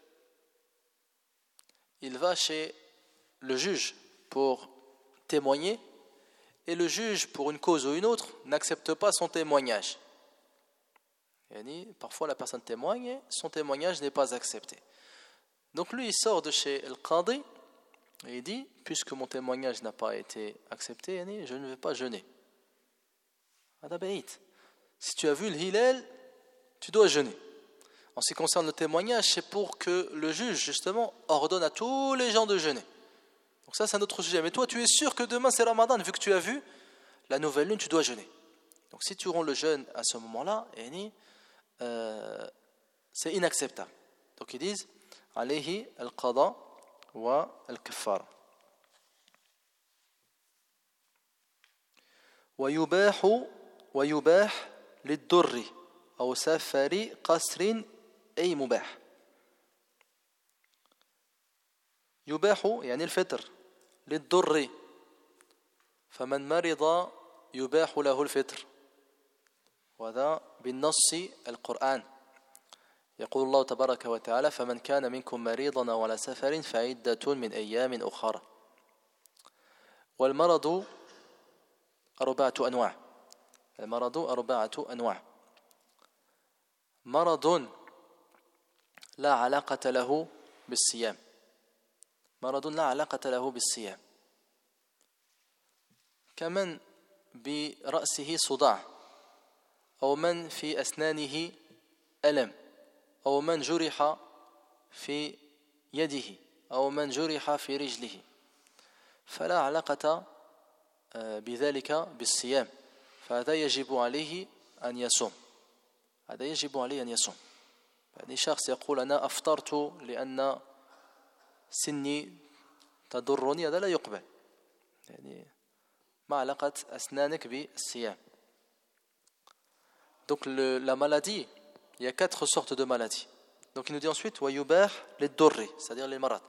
Il va chez le juge pour témoigner et le juge, pour une cause ou une autre, n'accepte pas son témoignage. Parfois la personne témoigne et son témoignage n'est pas accepté. Donc lui il sort de chez le Qadi et il dit, puisque mon témoignage n'a pas été accepté, je ne vais pas jeûner. Si tu as vu le hilal tu dois jeûner. En ce qui concerne le témoignage, c'est pour que le juge, justement, ordonne à tous les gens de jeûner. Donc ça, c'est un autre sujet. Mais toi, tu es sûr que demain, c'est Ramadan. Vu que tu as vu la nouvelle lune, tu dois jeûner. Donc si tu rends le jeûne à ce moment-là, c'est inacceptable. Donc ils disent « Alayhi al-qada wa al-kaffara ». ويباح للضر أو سفر قصر أي مباح. يباح يعني الفطر للضر، فمن مرض يباح له الفطر، وهذا بالنص القرآن. يقول الله تبارك وتعالى فمن كان منكم مريضا أو على سفر فعدة من أيام أخرى. والمرض أربعة أنواع. المرض أربعة أنواع. مرض لا علاقة له بالصيام. مرض لا علاقة له بالصيام، كمن برأسه صداع، أو من في أسنانه ألم، أو من جرح في يده، أو من جرح في رجله، فلا علاقة بذلك بالصيام، فهذا يجب عليه أن يصوم. هذا يجب عليه أن يصوم. يعني شخص يقول أنا أفطرت لأن سني تضرني، هذا لا يقبل. يعني ما علاقة أسنانك بالصيام. Donc la maladie, il y a 4 sortes de maladies. Donc il nous dit ensuite وَيُبَاحْ لِلضُّرِّ, c'est-à-dire les malades.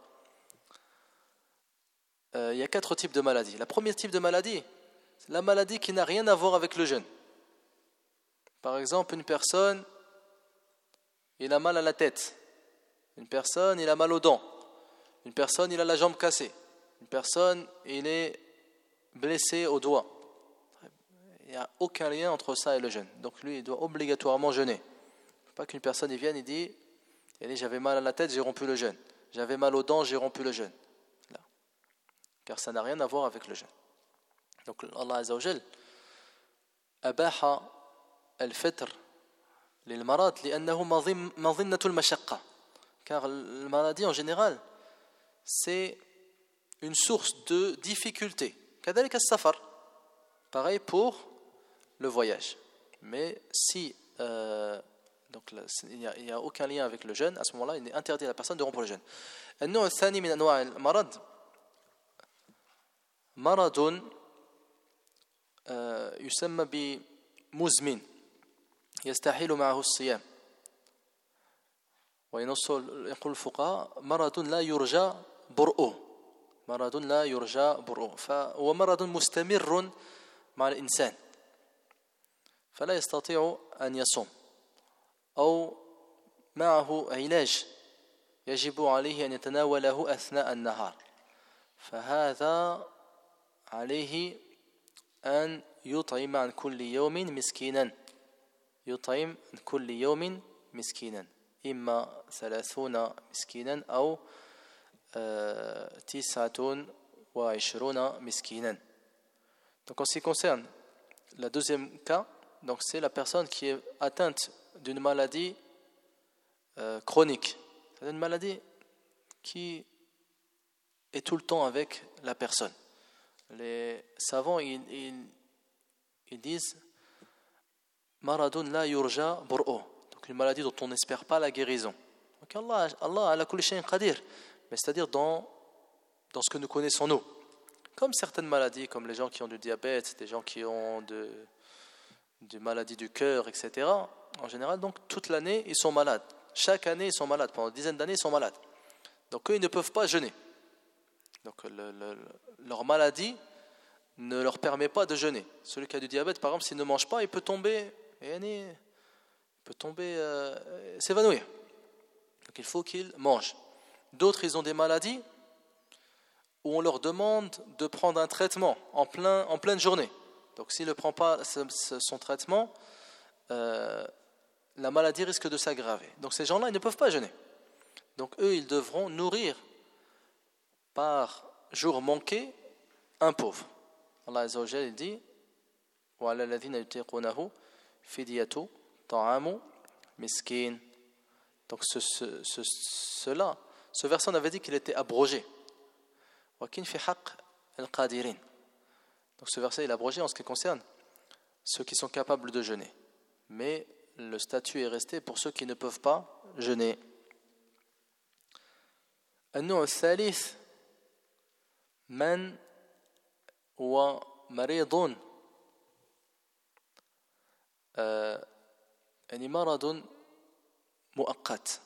Il y a 4 types de maladies. La première type de maladie, c'est la maladie qui n'a rien à voir avec le jeûne. Par exemple, une personne, il a mal à la tête. Une personne, il a mal aux dents. Une personne, il a la jambe cassée. Une personne, il est blessé au doigt. Il n'y a aucun lien entre ça et le jeûne. Donc lui, il doit obligatoirement jeûner. Pas qu'une personne il vienne et dit j'avais mal à la tête, j'ai rompu le jeûne. J'avais mal aux dents, j'ai rompu le jeûne. Là. Car ça n'a rien à voir avec le jeûne. Donc Allah Azza wa Jal أباح الفطر للمرض لأنه مظنة المشقة. Car la maladie en général, c'est une source de difficulté. كذلك السفر. Pareil pour le voyage. Mais si donc là, il n'y a aucun lien avec le jeûne, à ce moment-là, il est interdit à la personne de rompre le jeûne. النوع الثاني من أنواع المرض مرض يسمى بمزمن يستحيل معه الصيام. ويقول الفقهاء مرض لا يرجى برؤه. مرض لا يرجى برؤه، فهو مرض مستمر مع الإنسان فلا يستطيع أن يصوم، أو معه علاج يجب عليه أن يتناوله أثناء النهار، فهذا عليه أن يطعم عن كل يوم مسكينا. يطعم عن كل يوم مسكينا، إما 30 مسكينا أو 29 مسكينا. Donc en ce qui concerne le deuxième cas, donc c'est la personne qui est atteinte d'une maladie chronique. C'est une maladie qui est tout le temps avec la personne. Les savants ils disent maradun la yurja bur'u, donc une maladie dont on n'espère pas la guérison. Donc Allah ala kulli shay'in qadir, mais c'est-à-dire dans ce que nous connaissons nous. Comme certaines maladies, comme les gens qui ont du diabète, des gens qui ont des maladies du cœur, etc. En général, donc toute l'année, ils sont malades. Chaque année, ils sont malades. Pendant des dizaines d'années, ils sont malades. Donc eux, ils ne peuvent pas jeûner. Donc leur maladie ne leur permet pas de jeûner. Celui qui a du diabète, par exemple, s'il ne mange pas, il peut tomber, s'évanouir. Donc il faut qu'il mange. D'autres, ils ont des maladies où on leur demande de prendre un traitement en pleine journée. Donc s'il ne prend pas son traitement, la maladie risque de s'aggraver. Donc ces gens-là, ils ne peuvent pas jeûner. Donc eux, ils devront nourrir par jour manqué un pauvre. Allah Azza wa Jalla dit وَعَلَى الَّذِينَ يُطِيقُونَهُ فِدْيَةُ طَعَامُ miskin. Donc ce verset, on avait dit qu'il était abrogé. Wakin fi haqq al-qadirin. Donc ce verset est abrogé en ce qui concerne ceux qui sont capables de jeûner. Mais le statut est resté pour ceux qui ne peuvent pas jeûner. النوع الثالث من هو مريض يعني مرض مؤقت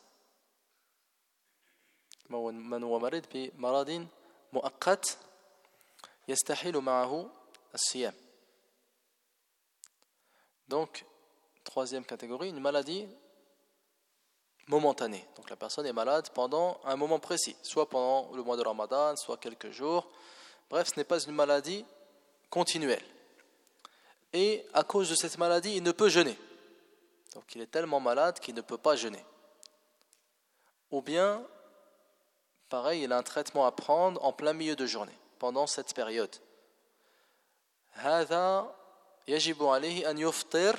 من هو مريض بمرض مؤقت يستحيل معه الصيام. Donc troisième catégorie, une maladie momentanée. Donc la personne est malade pendant un moment précis, soit pendant le mois de Ramadan, soit quelques jours. Bref, ce n'est pas une maladie continuelle. Et à cause de cette maladie, il ne peut jeûner. Donc il est tellement malade qu'il ne peut pas jeûner. Ou bien, pareil, il a un traitement à prendre en plein milieu de journée, pendant cette période. هذا يجب عليه أن يفطر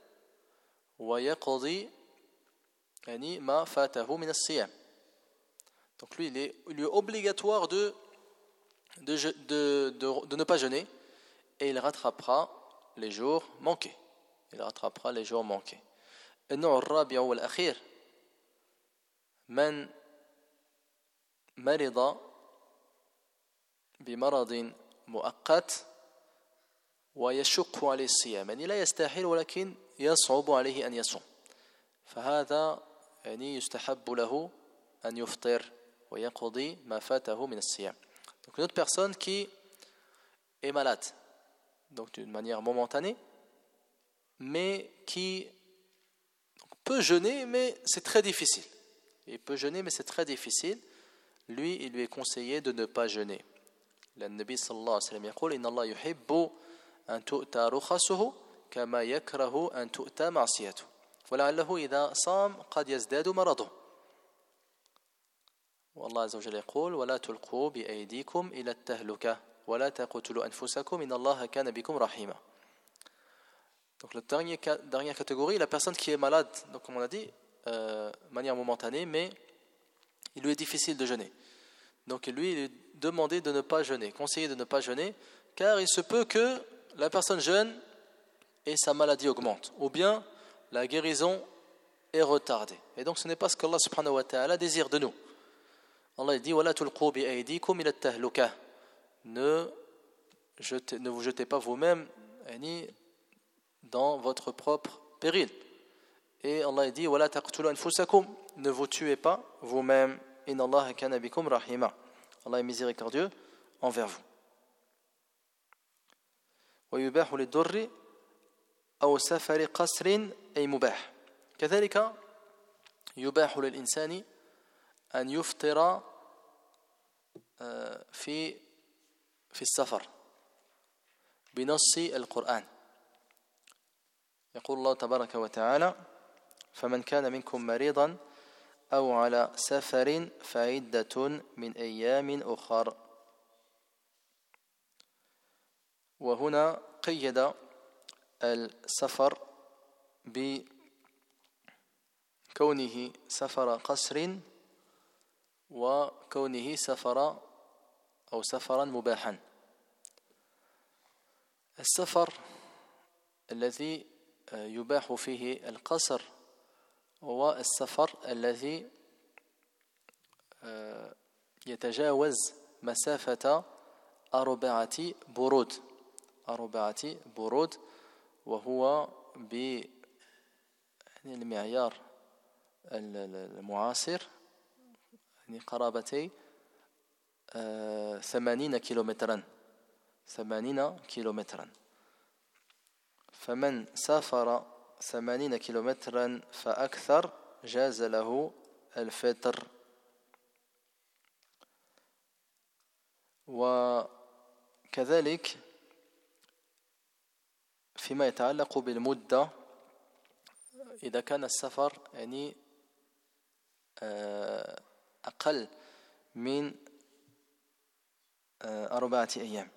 ويقضي يعني ما فاته من الصيام. Donc lui, il est obligatoire de ne pas jeûner et il rattrapera les jours manqués. النوع الرابع والأخير من مرض بمرض مؤقت ويشق عليه الصيام يعني لا يستحيل ولكن يصعب عليه أن يصوم فهذا يعني يستحب له أن يفطر ويقضي ما فاته من الصيام. Donc une autre personne qui est malade, donc d'une manière momentanée, mais qui peut jeûner, mais c'est très difficile. Il peut jeûner, mais c'est très difficile. Lui, il lui est conseillé de ne pas jeûner. Le Nabi sallallahu alayhi wa sallam يقول إن الله يحب أن تؤتى رخصه كما يكره أن تؤتى معصيته ولعله إذا صام قد يزداد مرضه. والله عز وجل يقول ولا تلقوا بأيديكم إلى التهلكة ولا تقتلوا أنفسكم إن الله كان بكم رحيما. Donc la dernière catégorie, la personne qui est malade, donc comme on a dit, de manière momentanée, mais il lui est difficile de jeûner. Donc lui, il est demandé de ne pas jeûner, conseillé de ne pas jeûner, car il se peut que la personne jeûne et sa maladie augmente, ou bien la guérison est retardée. Et donc ce n'est pas ce qu'Allah subhanahu wa ta'ala désire de nous. Allah dit وَلَا تُلْقُوا بِأَيْدِيكُمْ إِلَى التَّهْلُكَةِ. Ne vous jetez pas vous-même dans votre propre péril. Et Allah dit وَلَا تَقْتُلُوا أَنفُسَكُمْ. Ne vous tuez pas vous-même. إِنَّ اللَّهَ كَانَ بِكُمْ رَحِيمًا. Allah est miséricordieux envers vous. ويباح للضر أو سفر قصر أي مباح. كذلك يباح للإنسان أن يفطر في السفر بنص القرآن. يقول الله تبارك وتعالى فمن كان منكم مريضا أو على سفر فعدة من أيام أخر. وهنا قيد السفر بكونه سفر قصر وكونه سفر أو سفرا مباحا. السفر الذي يباح فيه القصر هو السفر الذي يتجاوز مسافة 4 برود وهو بالمعيار المعاصر يعني قرابتي 80 كيلومترا. فمن سافر 80 كيلومترا فأكثر جاز له الفطر. وكذلك فيما يتعلق بالمدة إذا كان السفر يعني أقل من 4 أيام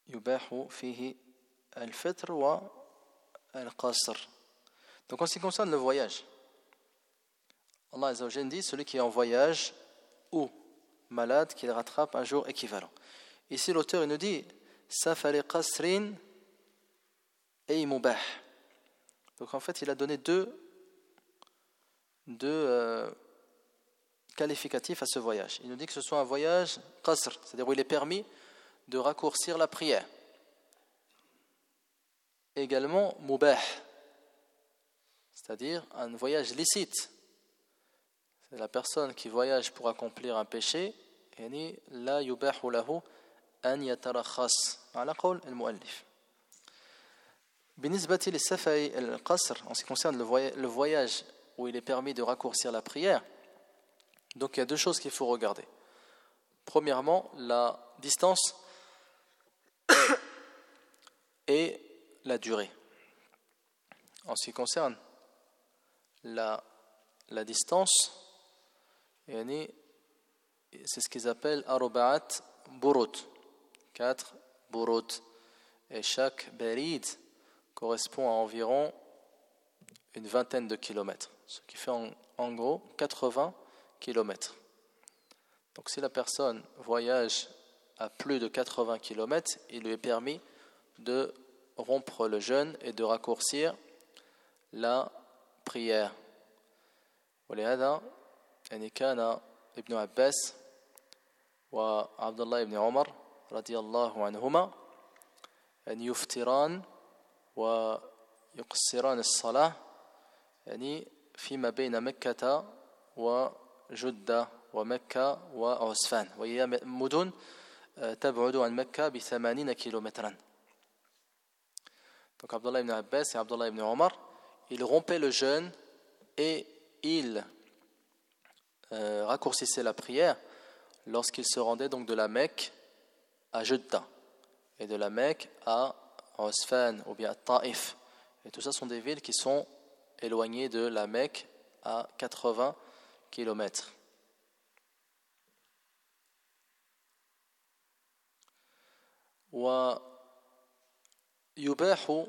يباح فيه الفطر والقصر. Donc en ce qui concerne le voyage, Allah Azza wa Jalla dit celui qui est en voyage ou malade qu'il rattrape un jour équivalent. Ici l'auteur il nous dit safari qasrin ay mubah. Donc en fait il a donné deux qualificatifs à ce voyage. Il nous dit que ce soit un voyage qasr, c'est-à-dire où il est permis de raccourcir la prière. Également mubah, c'est-à-dire un voyage licite. C'est la personne qui voyage pour accomplir un péché, yani la yubahu lahu an yatarakhas ala qawl al-muallif. بالنسبة للسفر القصر, en ce qui concerne le voyage où il est permis de raccourcir la prière, donc il y a deux choses qu'il faut regarder. Premièrement, la distance et la durée. En ce qui concerne la distance, c'est ce qu'ils appellent arba'at burud, 4 burud, et chaque barid correspond à environ une vingtaine de kilomètres, ce qui fait en gros 80 kilomètres. Donc si la personne voyage à plus de 80 kilomètres, il lui est permis de rompre le jeûne et de raccourcir la prière. ولهذا يعني كان ابن عباس وعبد الله بن عمر رضي الله عنهما أن يفطران ويقصران الصلاة يعني فيما بين مكة وجدة ومكة وعسفان وهي مدن تبعد عن مكة ب80 كيلومترا. Donc Abdullah ibn Abbas et Abdullah ibn Omar, ils rompaient le jeûne et ils raccourcissaient la prière lorsqu'ils se rendaient donc de la Mecque à Jeddah et de la Mecque à Usfan ou bien à Taïf. Et tout ça sont des villes qui sont éloignées de la Mecque à 80 km. ويباح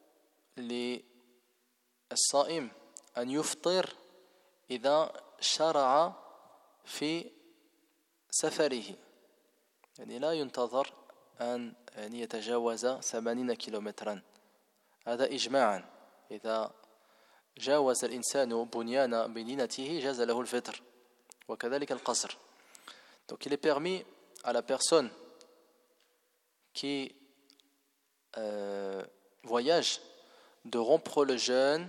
للصائم أن يفطر إذا شرع في سفره, يعني لا ينتظر أن يتجاوز 80 كيلومترا. هذا إجماعا إذا جاوز الإنسان بنيان مدينته جاز له الفطر وكذلك القصر. Donc il est permis à la personne qui voyage de rompre le jeûne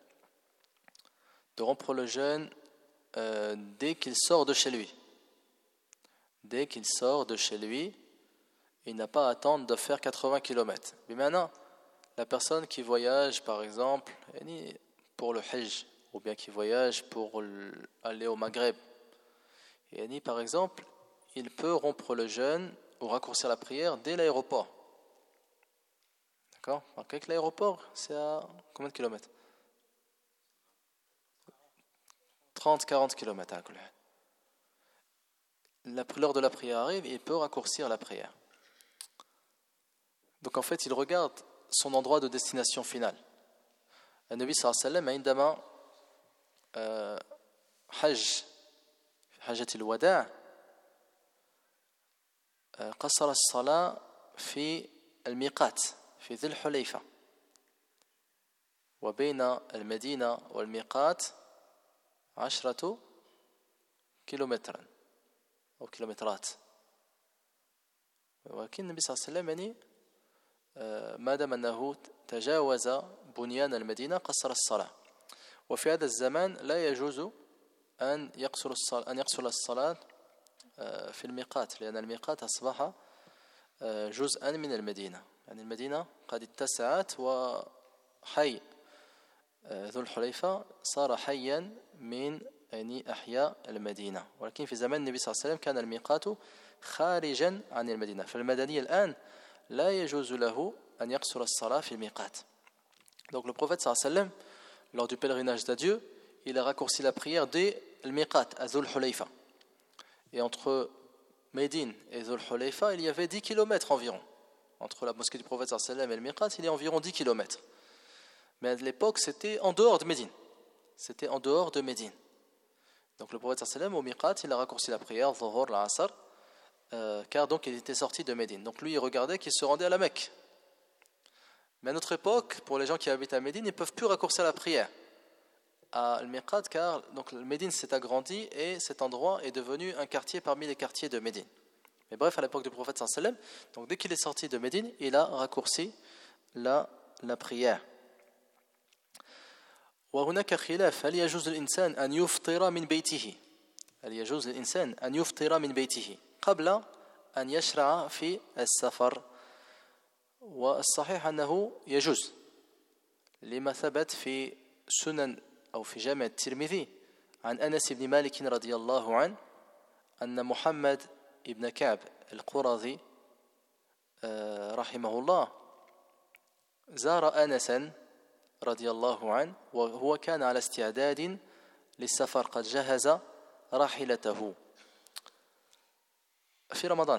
dès qu'il sort de chez lui. Dès qu'il sort de chez lui, il n'a pas à attendre de faire 80 km. Mais maintenant, la personne qui voyage, par exemple, pour le Hajj, ou bien qui voyage pour aller au Maghreb, par exemple, il peut rompre le jeûne ou raccourcir la prière dès l'aéroport. D'accord ? Avec l'aéroport, c'est à combien de kilomètres ? 30-40 km. L'heure de la prière arrive et il peut raccourcir la prière. Donc en fait, il regarde son endroit de destination finale. Le Nabi sallallahu alayhi wa sallam, عندما حج حجة الوداع قصر الصلاة في الميقات في ذي الحليفة وبين المدينة والميقات 10 كيلومترا أو كيلومترات. ولكن النبي صلى الله عليه وسلم يعني ما دام أنه تجاوز بنيان المدينة قصر الصلاة. وفي هذا الزمان لا يجوز أن يقصر الصلاة في الميقات, لأن الميقات أصبح جزءا من المدينة. يعني المدينة قد اتسعت وحي ذو الحليفة صار حيا من يعني أحياء المدينة. ولكن في زمان النبي صلى الله عليه وسلم كان الميقات خارجا عن المدينة. فالمدني الآن لا يجوز له أن يقصر الصلاة في الميقات. Donc le prophète صلى الله عليه وسلم, lors du pèlerinage d'adieu, il a raccourci la prière dès le miqat à Dhul Hulayfa. Et entre Médine et Dhul Hulayfa, il y avait 10 km environ. entre la mosquée du prophète sallallahu alayhi wa sallam et le miqat, il est environ 10 kilomètres. Mais à l'époque, c'était en dehors de Médine. C'était en dehors de Médine. Donc le prophète sallallahu alayhi wa sallam, au miqat, il a raccourci la prière, dhuhr, l'asr, car donc il était sorti de Médine. Donc lui, il regardait qu'il se rendait à la Mecque. Mais à notre époque, pour les gens qui habitent à Médine, ils ne peuvent plus raccourcir la prière à al-miqat, car donc, Médine s'est agrandi et cet endroit est devenu un quartier parmi les quartiers de Médine. Mais bref, à l'époque du prophète sallallahu alayhi wa sallam, donc dès qu'il est sorti de Médine, il a raccourci la prière. وهناك خلاف هل يجوز للإنسان أن يفطر من بيته هل يجوز للإنسان أن يفطر من بيته قبل أن يشرع في السفر والصحيح أنه يجوز لما ثبت في سنن أو في جامع الترمذي عن أنس بن مالك رضي الله عنه أن محمد بن كعب القرظي رحمه الله زار أنسا رضي الله عنه وهو كان على استعداد للسفر قد جهز راحلته في رمضان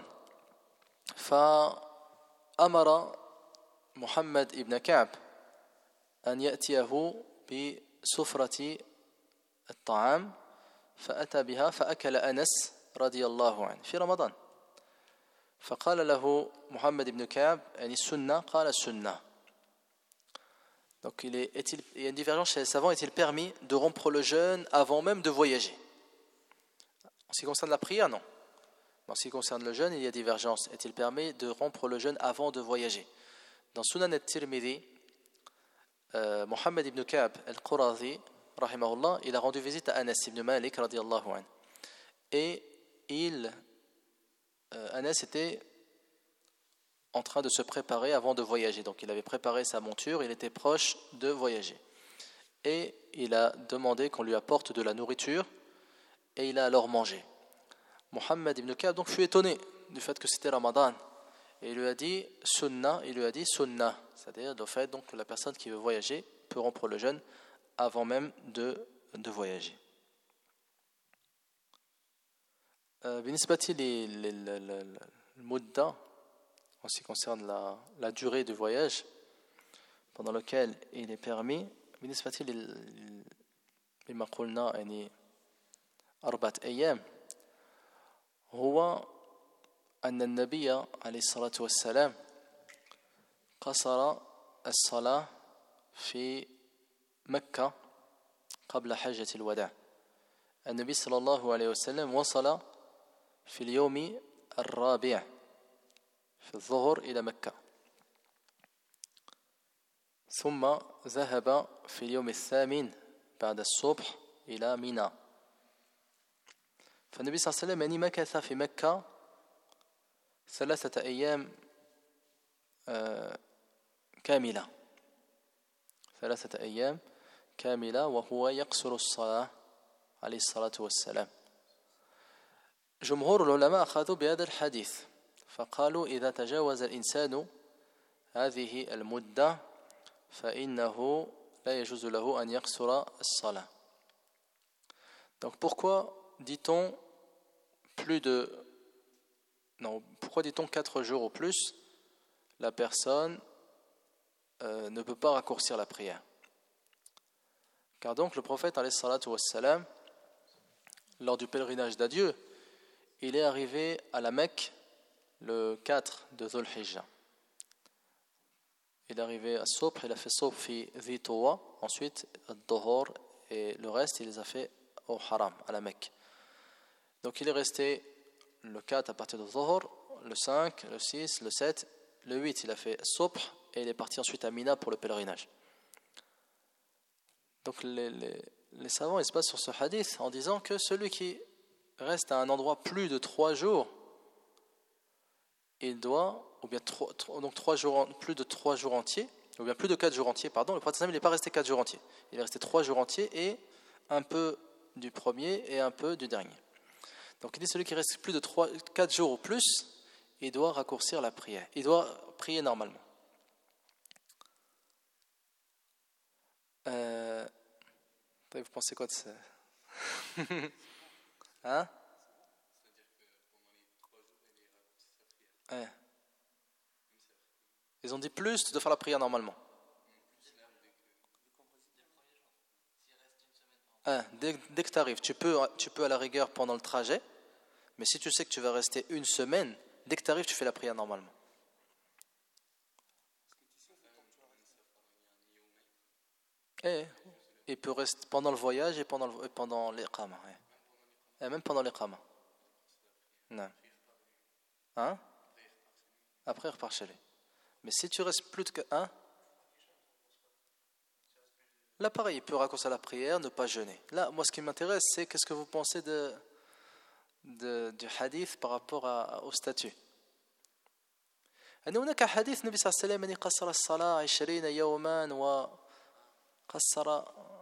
فأمر محمد بن كعب أن يأتيه بسفرة الطعام فأتى بها فأكل أنس رضي الله عنه في رمضان فقال له محمد بن كعب يعني السنة قال السنة. Donc il y a une divergence chez les savants, est-il permis de rompre le jeûne avant même de voyager? En ce qui concerne la prière, non. En ce qui concerne le jeûne, il y a divergence. Est-il permis de rompre le jeûne avant de voyager? Dans Sunan al-Tirmidhi, Mohammed ibn Ka'b al-Qurazi, rahimahullah, il a rendu visite à Anas ibn Malik, radiyallahu anhu. Et Anas était en train de se préparer avant de voyager. Donc il avait préparé sa monture, il était proche de voyager. Et il a demandé qu'on lui apporte de la nourriture et il a alors mangé. Mohammed ibn Ka'b donc fut étonné du fait que c'était Ramadan. Et il lui a dit sunnah, c'est-à-dire le fait donc, que la personne qui veut voyager peut rompre le jeûne avant même de voyager. بالنسبة للمدة en ce qui concerne la durée du voyage pendant lequel il est permis بالنسبة لما قلنا يعني 4 أيام هو أن النبي عليه الصلاة والسلام قصر الصلاة في مكة قبل حجة الوداع. النبي صلى الله عليه وسلم وصل في اليوم الرابع في الظهر إلى مكة ثم ذهب في اليوم الثامن بعد الصبح إلى منى. فالنبي صلى الله عليه وسلم يعني مكث في مكة 3 أيام كاملة 3 أيام كاملة وهو يقصر الصلاة عليه الصلاة والسلام. جمهور العلماء أخذوا بهذا الحديث فقالوا إذا تجاوز الإنسان هذه المدة فإنه لا يجوز له أن يقصر الصلاة. Donc pourquoi dit-on pourquoi dit-on 4 jours ou plus la personne ne peut pas raccourcir la prière? Car donc le prophète alayhi salatu wassalam, lors du pèlerinage d'adieu, il est arrivé à la Mecque le 4 de Dhul Hijjah. Il est arrivé à Sobh, il a fait Sobh fi Dhi Tuwa, ensuite Dhuhr et le reste il les a fait au Haram, à la Mecque. Donc il est resté le 4 à partir de Dhuhr, le 5, le 6, le 7, le 8 il a fait Sobh et il est parti ensuite à Mina pour le pèlerinage. Donc les savants ils se basent sur ce hadith en disant que celui qui reste à un endroit plus de 3 jours, il doit, ou bien donc 3 jours, plus de 3 jours entiers, ou bien plus de 4 jours entiers, pardon, le prophète il n'est pas resté 4 jours entiers, il est resté 3 jours entiers et un peu du premier et un peu du dernier. Donc il dit celui qui reste plus de 4 jours ou plus, il doit raccourcir la prière, il doit prier normalement. Vous pensez quoi de ça? Hein? Ouais. Ils ont dit plus, tu dois faire la prière normalement. Dès que tu arrives, tu peux à la rigueur pendant le trajet, mais si tu sais que tu vas rester une semaine, dès que tu arrives, tu fais la prière normalement. Et il peut rester pendant le voyage et pendant l'iqama. Ouais. Et même pendant l'iqama. Non. Hein? Après, il repart chez lui. Mais si tu restes plus de... Hein? Là, pareil, il peut raccourcir la prière, ne pas jeûner. Là, moi, ce qui m'intéresse, c'est qu'est-ce que vous pensez du hadith par rapport au statut. أن هناك حديث النبي صلى الله عليه وسلم أن قصر الصلاة 20 يوما وقصر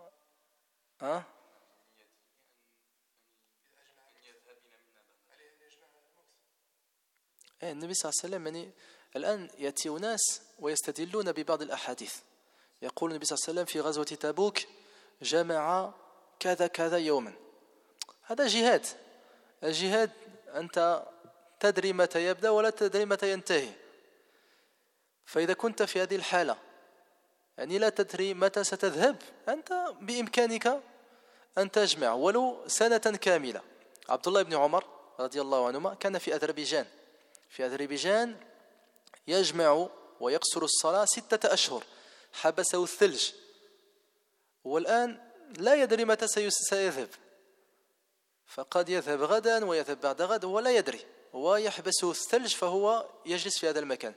النبي صلى الله عليه وسلم يعني الآن يأتي أناس ويستدلون ببعض الأحاديث يقول النبي صلى الله عليه وسلم في غزوة تبوك جمع كذا كذا يوما هذا جهاد الجهاد أنت تدري متى يبدأ ولا تدري متى ينتهي فإذا كنت في هذه الحالة يعني لا تدري متى ستذهب أنت بإمكانك أن تجمع ولو سنة كاملة عبد الله بن عمر رضي الله عنهما كان في أذربيجان يجمع ويقصر الصلاة 6 أشهر حبسه الثلج والآن لا يدري متى سيذهب فقد يذهب غدا ويذهب بعد غد ولا يدري ويحبسه الثلج فهو يجلس في هذا المكان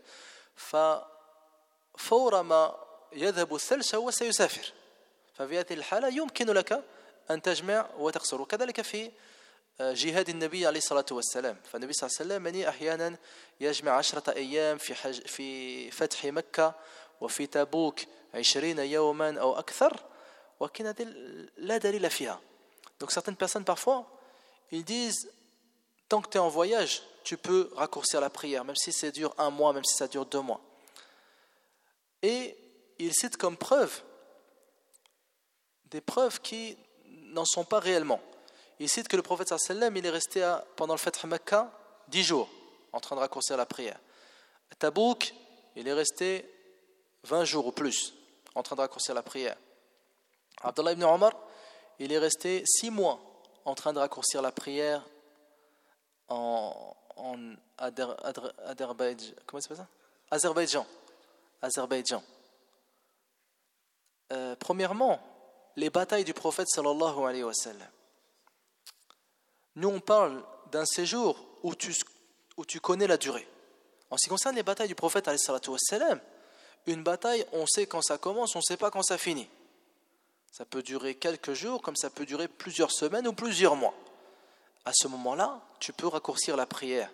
ففور ما يذهب الثلج هو سيسافر ففي هذه الحالة يمكن لك أن تجمع وتقصر وكذلك في جهاد النبي عليه الصلاة والسلام فالنبي صلى الله عليه وسلم يعني أحيانا يجمع 10 أيام في فتح مكة وفي تبوك 20 يوما أو أكثر ولكن هذه لا دليل فيها donc certaines personnes parfois ils disent tant que tu es en voyage tu peux raccourcir la prière même si ça dure 1 mois même si ça dure 2 mois et ils citent comme preuve des preuves qui n'en sont pas réellement. Il cite que le prophète sallallahu alayhi wa sallam il est resté pendant le Fath Makkah 10 jours en train de raccourcir la prière. À Tabouk, il est resté 20 jours ou plus en train de raccourcir la prière. Abdullah ibn Omar, il est resté 6 mois en train de raccourcir la prière en Azerbaïdjan. Comment ça s'appelle ça? Azerbaïdjan. Premièrement, les batailles du prophète sallallahu alayhi wa sallam. Nous on parle d'un séjour où tu connais la durée. En ce qui concerne les batailles du prophète alayhi salatu wa sallam, une bataille, on sait quand ça commence, on ne sait pas quand ça finit. Ça peut durer quelques jours, comme ça peut durer plusieurs semaines ou plusieurs mois. À ce moment-là, tu peux raccourcir la prière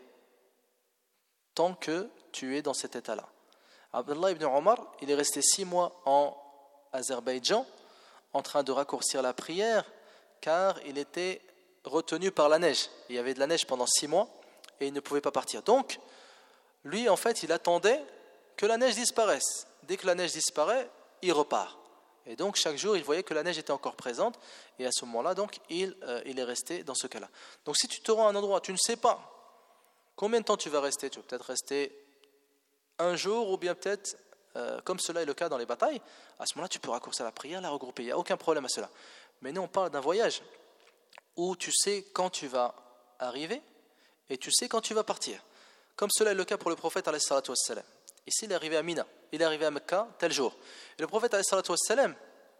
tant que tu es dans cet état-là. Abdullah ibn Omar, il est resté 6 mois en Azerbaïdjan en train de raccourcir la prière car il était retenu par la neige. Il y avait de la neige pendant 6 mois et il ne pouvait pas partir. Donc, lui, en fait, il attendait que la neige disparaisse. Dès que la neige disparaît, il repart. Et donc, chaque jour, il voyait que la neige était encore présente. Et à ce moment-là, donc, il est resté dans ce cas-là. Donc, si tu te rends à un endroit, tu ne sais pas combien de temps tu vas rester. Tu vas peut-être rester 1 jour ou bien peut-être, comme cela est le cas dans les batailles. À ce moment-là, tu peux raccourcir la prière, la regrouper. Il n'y a aucun problème à cela. Mais nous, on parle d'un voyage où tu sais quand tu vas arriver et tu sais quand tu vas partir. Comme cela est le cas pour le prophète alayhi salatu wassalam. Ici, il est arrivé à Mina, il est arrivé à Mecca tel jour. Et le prophète alayhi salatu wassalam,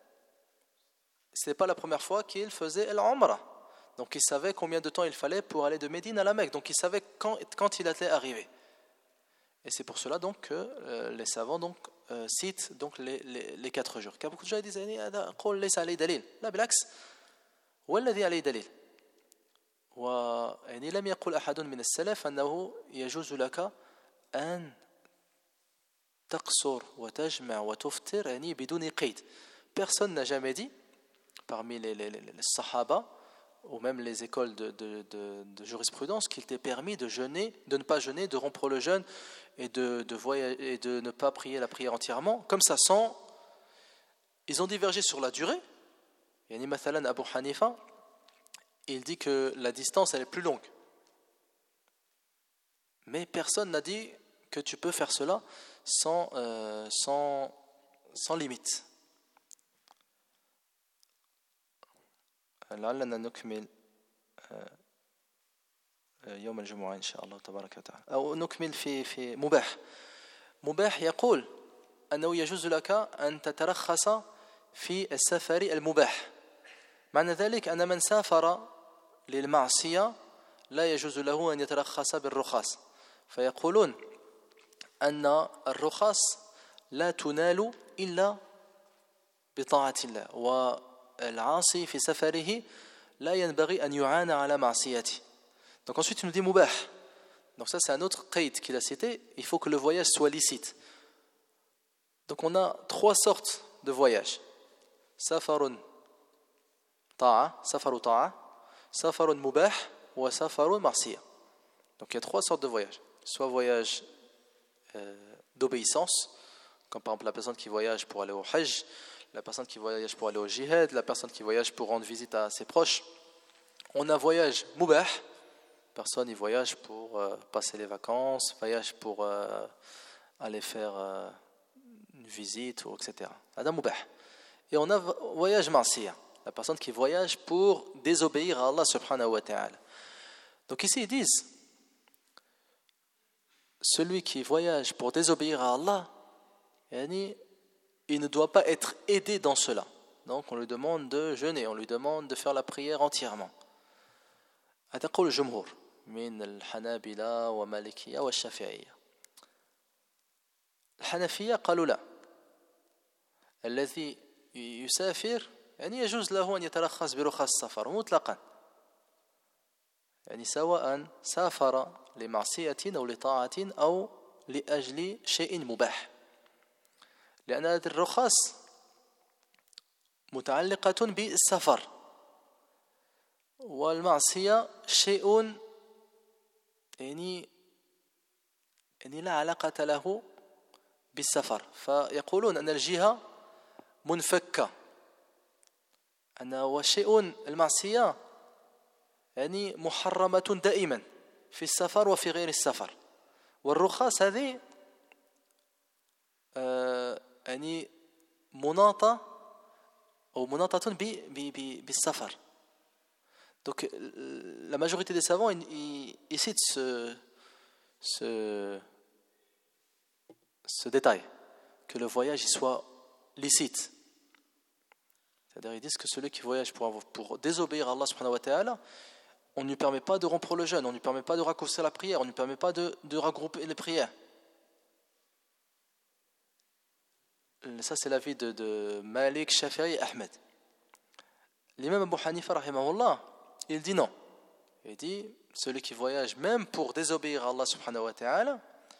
ce n'est pas la première fois qu'il faisait l'Umrah. Donc il savait combien de temps il fallait pour aller de Médine à la Mecque. Donc il savait quand il allait arriver. Et c'est pour cela donc que les savants donc, citent donc les 4 jours. Car beaucoup de gens disent قول ليس عليه دليل. لا بالعكس هو الذي عليه دليل. ويعني لم يقل أحد من السلف أنه يجوز لك أن تقصر وتجمع وتفطر يعني بدون قيد. Personne n'a jamais dit parmi les sahaba ou même les écoles de jurisprudence qu'il t'est permis de jeûner, de ne pas jeûner, de rompre le jeûne et et de ne pas prier la prière entièrement comme ça sans. Ils ont divergé sur la durée. Yani mathalan Abu Hanifa, il dit que la distance elle est plus longue. Mais personne n'a dit que tu peux faire cela sans limite. لعلنا نكمل يوم الجمعة إن شاء الله تبارك وتعالى أو نكمل في مباح يقول أنه يجوز لك أن تترخص في السفر المباح معنى ذلك أن من سافر للمعصية لا يجوز له أن يترخص بالرخص فيقولون أن الرخص لا تنال إلا بطاعة الله والعاصي في سفره لا ينبغي أن يعانى على معصيته. Donc ensuite il nous dit mubah. Donc ça c'est un autre qaïd qu'il a cité, il faut que le voyage soit licite. Donc on a trois sortes de voyages. Safarun ta'a, safaru ta'a, safarun mubah ou safarun marsiya. Donc il y a trois sortes de voyages. Soit voyage d'obéissance, comme par exemple la personne qui voyage pour aller au Hajj, la personne qui voyage pour aller au jihad, la personne qui voyage pour rendre visite à ses proches. On a voyage mubah, personne y voyage pour passer les vacances, voyage pour aller faire une visite, ou etc. Adam mubah. Et on a voyage marsiya, la personne qui voyage pour désobéir à Allah subhanahu wa ta'ala. Donc ici ils disent, celui qui voyage pour désobéir à Allah, il ne doit pas être aidé dans cela. Donc on lui demande de jeûner, on lui demande de faire la prière entièrement. أتقول الجمهور من الحنابلة ومالكية والشافعية. الحنفية قالوا لا. الذي يسافر يجوز له أن يترخص برخص السفر مطلقا. سواء سافر لمعصية أو لطاعة أو لأجل شيء مباح. لأن هذه الرخص متعلقة بالسفر والمعصية شيء لا علاقة له بالسفر فيقولون أن الجهة منفكة أنه شيء المعصية محرمة دائما في السفر وفي غير السفر والرخص هذه مناطة أو مناطة بالسفر. Donc la majorité des savants ils citent ce détail, que le voyage il soit licite. C'est-à-dire ils disent que celui qui voyage pour désobéir à Allah subhanahu wa ta'ala, on ne lui permet pas de rompre le jeûne, on ne lui permet pas de raccourcir la prière, on ne lui permet pas de regrouper les prières. Ça c'est l'avis de Malik, Shafi'i et Ahmed. L'imam Abu Hanifa rahimahullah, il dit non. Il dit celui qui voyage même pour désobéir à Allah subhanahu wa ta'ala,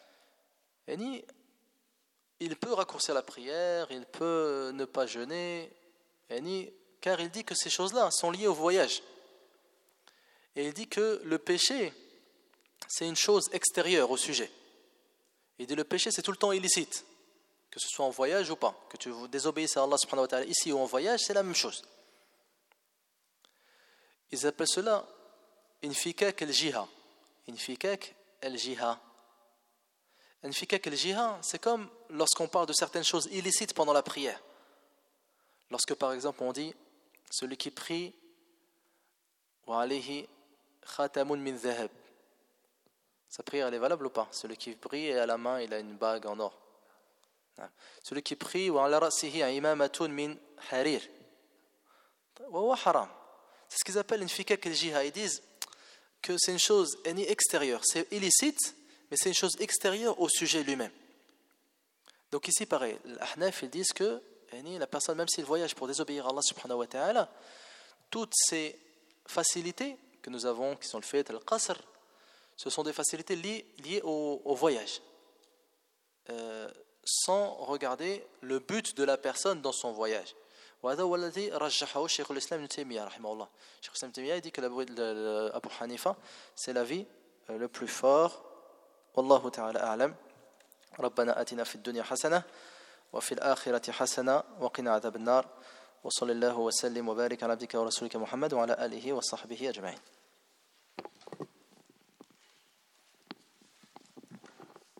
il peut raccourcir la prière, il peut ne pas jeûner, car il dit que ces choses-là sont liées au voyage. Et il dit que le péché, c'est une chose extérieure au sujet. Il dit le péché, c'est tout le temps illicite. Que ce soit en voyage ou pas. Que tu désobéisses à Allah subhanahu wa ta'ala ici ou en voyage, c'est la même chose. Ils appellent cela infikak al-jiha. Infikak al-jiha. Infikak al-jiha, c'est comme lorsqu'on parle de certaines choses illicites pendant la prière. Lorsque par exemple on dit celui qui prie wa alayhi khatamun min dhahab. Sa prière elle est valable ou pas? Celui qui prie et à la main il a une bague en or. Celui qui prie wa ala ra'sihi imamatun min harir. Wa huwa haram. C'est ce qu'ils appellent une fikak al-jiha. Ils disent que c'est une chose extérieure. C'est illicite, mais c'est une chose extérieure au sujet lui-même. Donc ici, pareil, les Ahnaf, ils disent que la personne, même s'il voyage pour désobéir à Allah subhanahu wa ta'ala, toutes ces facilités que nous avons, qui sont le fait, al-qasr, ce sont des facilités liées au voyage. Sans regarder le but de la personne dans son voyage. وهذا هو الذي رجحه شيخ الإسلام ابن تيمية رحمه الله. شيخ الإسلام ابن تيمية dit que Abu Hanifa c'est l'avis le plus fort. والله تعالى أعلم. ربنا آتنا في الدنيا حسنة وفي الآخرة حسنة وقنا عذاب النار وصلى الله وسلم وبارك على عبدك ورسولك محمد وعلى آله وصحبه أجمعين.